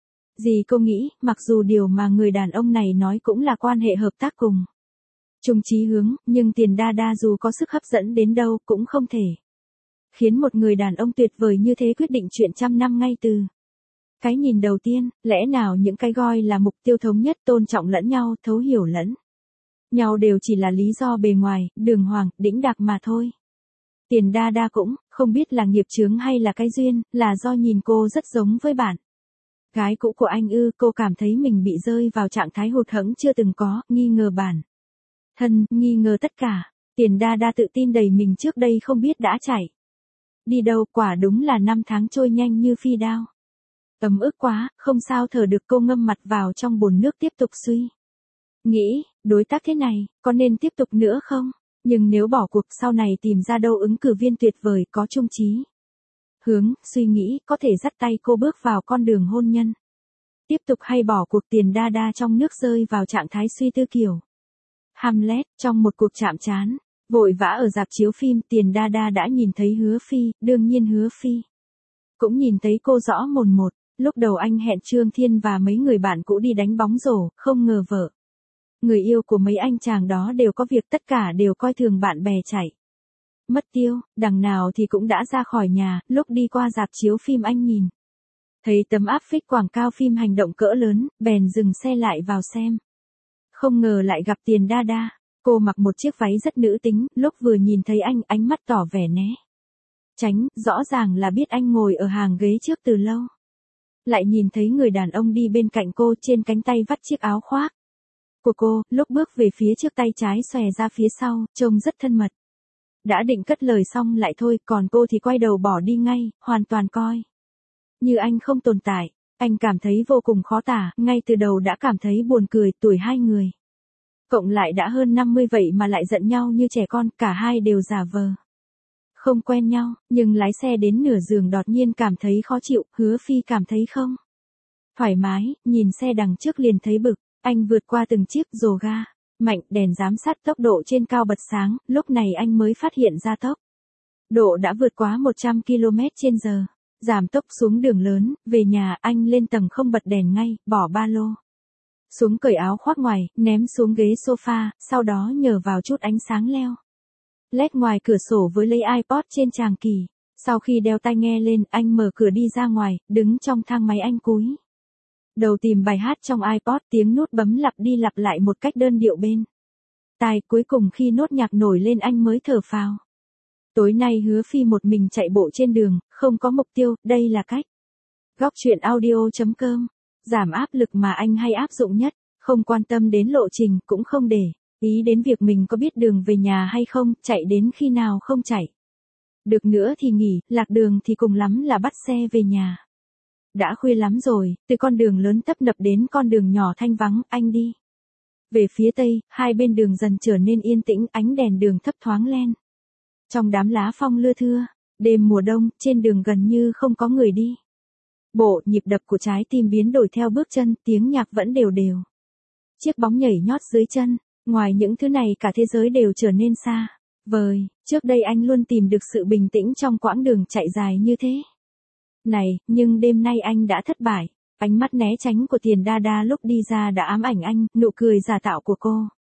gì cô nghĩ, mặc dù điều mà người đàn ông này nói cũng là quan hệ hợp tác cùng chung chí hướng, nhưng Tiền Đa Đa dù có sức hấp dẫn đến đâu cũng không thể khiến một người đàn ông tuyệt vời như thế quyết định chuyện trăm năm ngay từ cái nhìn đầu tiên. Lẽ nào những cái gọi là mục tiêu thống nhất, tôn trọng lẫn nhau, thấu hiểu lẫn nhau đều chỉ là lý do bề ngoài, đường hoàng, đĩnh đạc mà thôi. Tiền Đa Đa cũng không biết là nghiệp chướng hay là cái duyên, là do nhìn cô rất giống với bạn gái cũ của anh ư. Cô cảm thấy mình bị rơi vào trạng thái hụt hẫng chưa từng có, nghi ngờ bản thân, nghi ngờ tất cả. Tiền Đa Đa tự tin đầy mình trước đây không biết đã chạy đi đâu, quả đúng là năm tháng trôi nhanh như phi đao. Ấm ức quá, không sao thở được. Cô ngâm mặt vào trong bồn nước tiếp tục suy nghĩ, đối tác thế này, có nên tiếp tục nữa không? Nhưng nếu bỏ cuộc sau này tìm ra đâu ứng cử viên tuyệt vời có chung chí hướng, suy nghĩ có thể dắt tay cô bước vào con đường hôn nhân. Tiếp tục hay bỏ cuộc? Tiền Đa Đa trong nước rơi vào trạng thái suy tư kiểu Hamlet. Trong một cuộc chạm trán vội vã ở rạp chiếu phim, Tiền Đa Đa đã nhìn thấy Hứa Phi, đương nhiên Hứa Phi cũng nhìn thấy cô rõ mồn một. Lúc đầu anh hẹn Trương Thiên và mấy người bạn cũ đi đánh bóng rổ, không ngờ vợ người yêu của mấy anh chàng đó đều có việc, tất cả đều coi thường bạn bè chạy mất tiêu. Đằng nào thì cũng đã ra khỏi nhà. Lúc đi qua rạp chiếu phim anh nhìn thấy tấm áp phích quảng cáo phim hành động cỡ lớn, bèn dừng xe lại vào xem. Không ngờ lại gặp Tiền Đa Đa. Cô mặc một chiếc váy rất nữ tính, lúc vừa nhìn thấy anh, ánh mắt tỏ vẻ né tránh, rõ ràng là biết anh ngồi ở hàng ghế trước từ lâu. Lại nhìn thấy người đàn ông đi bên cạnh cô, trên cánh tay vắt chiếc áo khoác của cô, lúc bước về phía trước tay trái xòe ra phía sau, trông rất thân mật. Đã định cất lời xong lại thôi, còn cô thì quay đầu bỏ đi ngay, hoàn toàn coi như anh không tồn tại. Anh cảm thấy vô cùng khó tả, ngay từ đầu đã cảm thấy buồn cười. Tuổi hai người cộng lại đã hơn năm mươi vậy mà lại giận nhau như trẻ con, cả hai đều giả vờ không quen nhau, nhưng lái xe đến nửa đường đột nhiên cảm thấy khó chịu. Hứa Phi cảm thấy không thoải mái, nhìn xe đằng trước liền thấy bực. Anh vượt qua từng chiếc rồ ga mạnh, đèn giám sát tốc độ trên cao bật sáng, lúc này anh mới phát hiện ra tốc độ đã vượt quá một trăm ki lô mét trên giờ. Giảm tốc xuống đường lớn, về nhà anh lên tầng không bật đèn ngay, bỏ ba lô xuống, cởi áo khoác ngoài, ném xuống ghế sofa, sau đó nhờ vào chút ánh sáng leo lét ngoài cửa sổ với lấy iPod trên tràng kỳ. Sau khi đeo tai nghe lên, anh mở cửa đi ra ngoài, đứng trong thang máy anh cúi đầu tìm bài hát trong iPod, tiếng nút bấm lặp đi lặp lại một cách đơn điệu bên tai. Cuối cùng khi nốt nhạc nổi lên anh mới thở phào. Tối nay Hứa Phi một mình chạy bộ trên đường, không có mục tiêu, đây là cách góc truyện audio chấm com giảm áp lực mà anh hay áp dụng nhất. Không quan tâm đến lộ trình, cũng không để ý đến việc mình có biết đường về nhà hay không, chạy đến khi nào không chạy được nữa thì nghỉ, lạc đường thì cùng lắm là bắt xe về nhà. Đã khuya lắm rồi, từ con đường lớn tấp nập đến con đường nhỏ thanh vắng, anh đi về phía tây, hai bên đường dần trở nên yên tĩnh, ánh đèn đường thấp thoáng lên trong đám lá phong lưa thưa. Đêm mùa đông, trên đường gần như không có người đi bộ, nhịp đập của trái tim biến đổi theo bước chân, tiếng nhạc vẫn đều đều. Chiếc bóng nhảy nhót dưới chân. Ngoài những thứ này, cả thế giới đều trở nên xa vời. Trước đây anh luôn tìm được sự bình tĩnh trong quãng đường chạy dài như thế này, nhưng đêm nay anh đã thất bại. Ánh mắt né tránh của Tiền Đa Đa lúc đi ra đã ám ảnh anh, nụ cười giả tạo của cô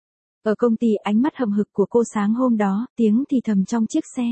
ở công ty, ánh mắt hậm hực của cô sáng hôm đó, tiếng thì thầm trong chiếc xe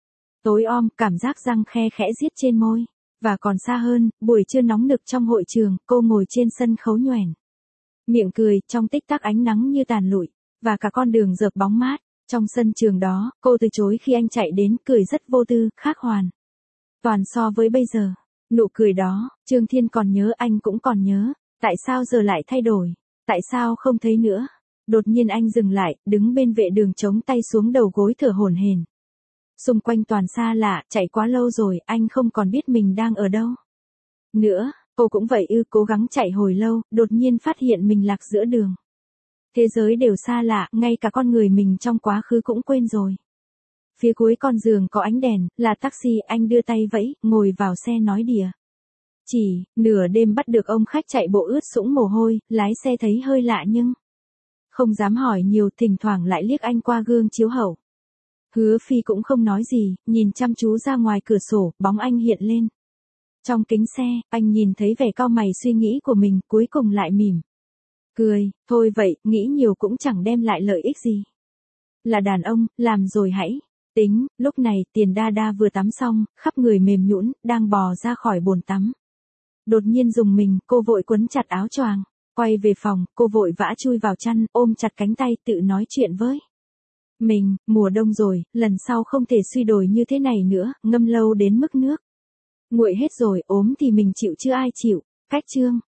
tối om, cảm giác răng khe khẽ giết trên môi. Và còn xa hơn, buổi trưa nóng nực trong hội trường, cô ngồi trên sân khấu nhoẻn miệng cười, trong tích tắc ánh nắng như tàn lụi và cả con đường rợp bóng mát. Trong sân trường đó, cô từ chối khi anh chạy đến, cười rất vô tư, khác hoàn toàn so với bây giờ. Nụ cười đó, Trương Thiên còn nhớ, anh cũng còn nhớ. Tại sao giờ lại thay đổi? Tại sao không thấy nữa? Đột nhiên anh dừng lại, đứng bên vệ đường chống tay xuống đầu gối thở hổn hển. Xung quanh toàn xa lạ, chạy quá lâu rồi, anh không còn biết mình đang ở đâu nữa. Cô cũng vậy ư, cố gắng chạy hồi lâu, đột nhiên phát hiện mình lạc giữa đường. Thế giới đều xa lạ, ngay cả con người mình trong quá khứ cũng quên rồi. Phía cuối con giường có ánh đèn, là taxi, anh đưa tay vẫy, ngồi vào xe nói đìa. Chỉ, nửa đêm bắt được ông khách chạy bộ ướt sũng mồ hôi, lái xe thấy hơi lạ nhưng không dám hỏi nhiều, thỉnh thoảng lại liếc anh qua gương chiếu hậu. Hứa Phi cũng không nói gì, nhìn chăm chú ra ngoài cửa sổ, bóng anh hiện lên. Trong kính xe, anh nhìn thấy vẻ cau mày suy nghĩ của mình, cuối cùng lại mỉm cười, thôi vậy, nghĩ nhiều cũng chẳng đem lại lợi ích gì. Là đàn ông, làm rồi hãy tính. Lúc này, Tiền Đa Đa vừa tắm xong, khắp người mềm nhũn, đang bò ra khỏi bồn tắm. Đột nhiên dùng mình, cô vội quấn chặt áo choàng, quay về phòng, cô vội vã chui vào chăn, ôm chặt cánh tay, tự nói chuyện với mình, mùa đông rồi, lần sau không thể suy đồi như thế này nữa, ngâm lâu đến mức nước nguội hết rồi, ốm thì mình chịu chứ ai chịu. Cách chương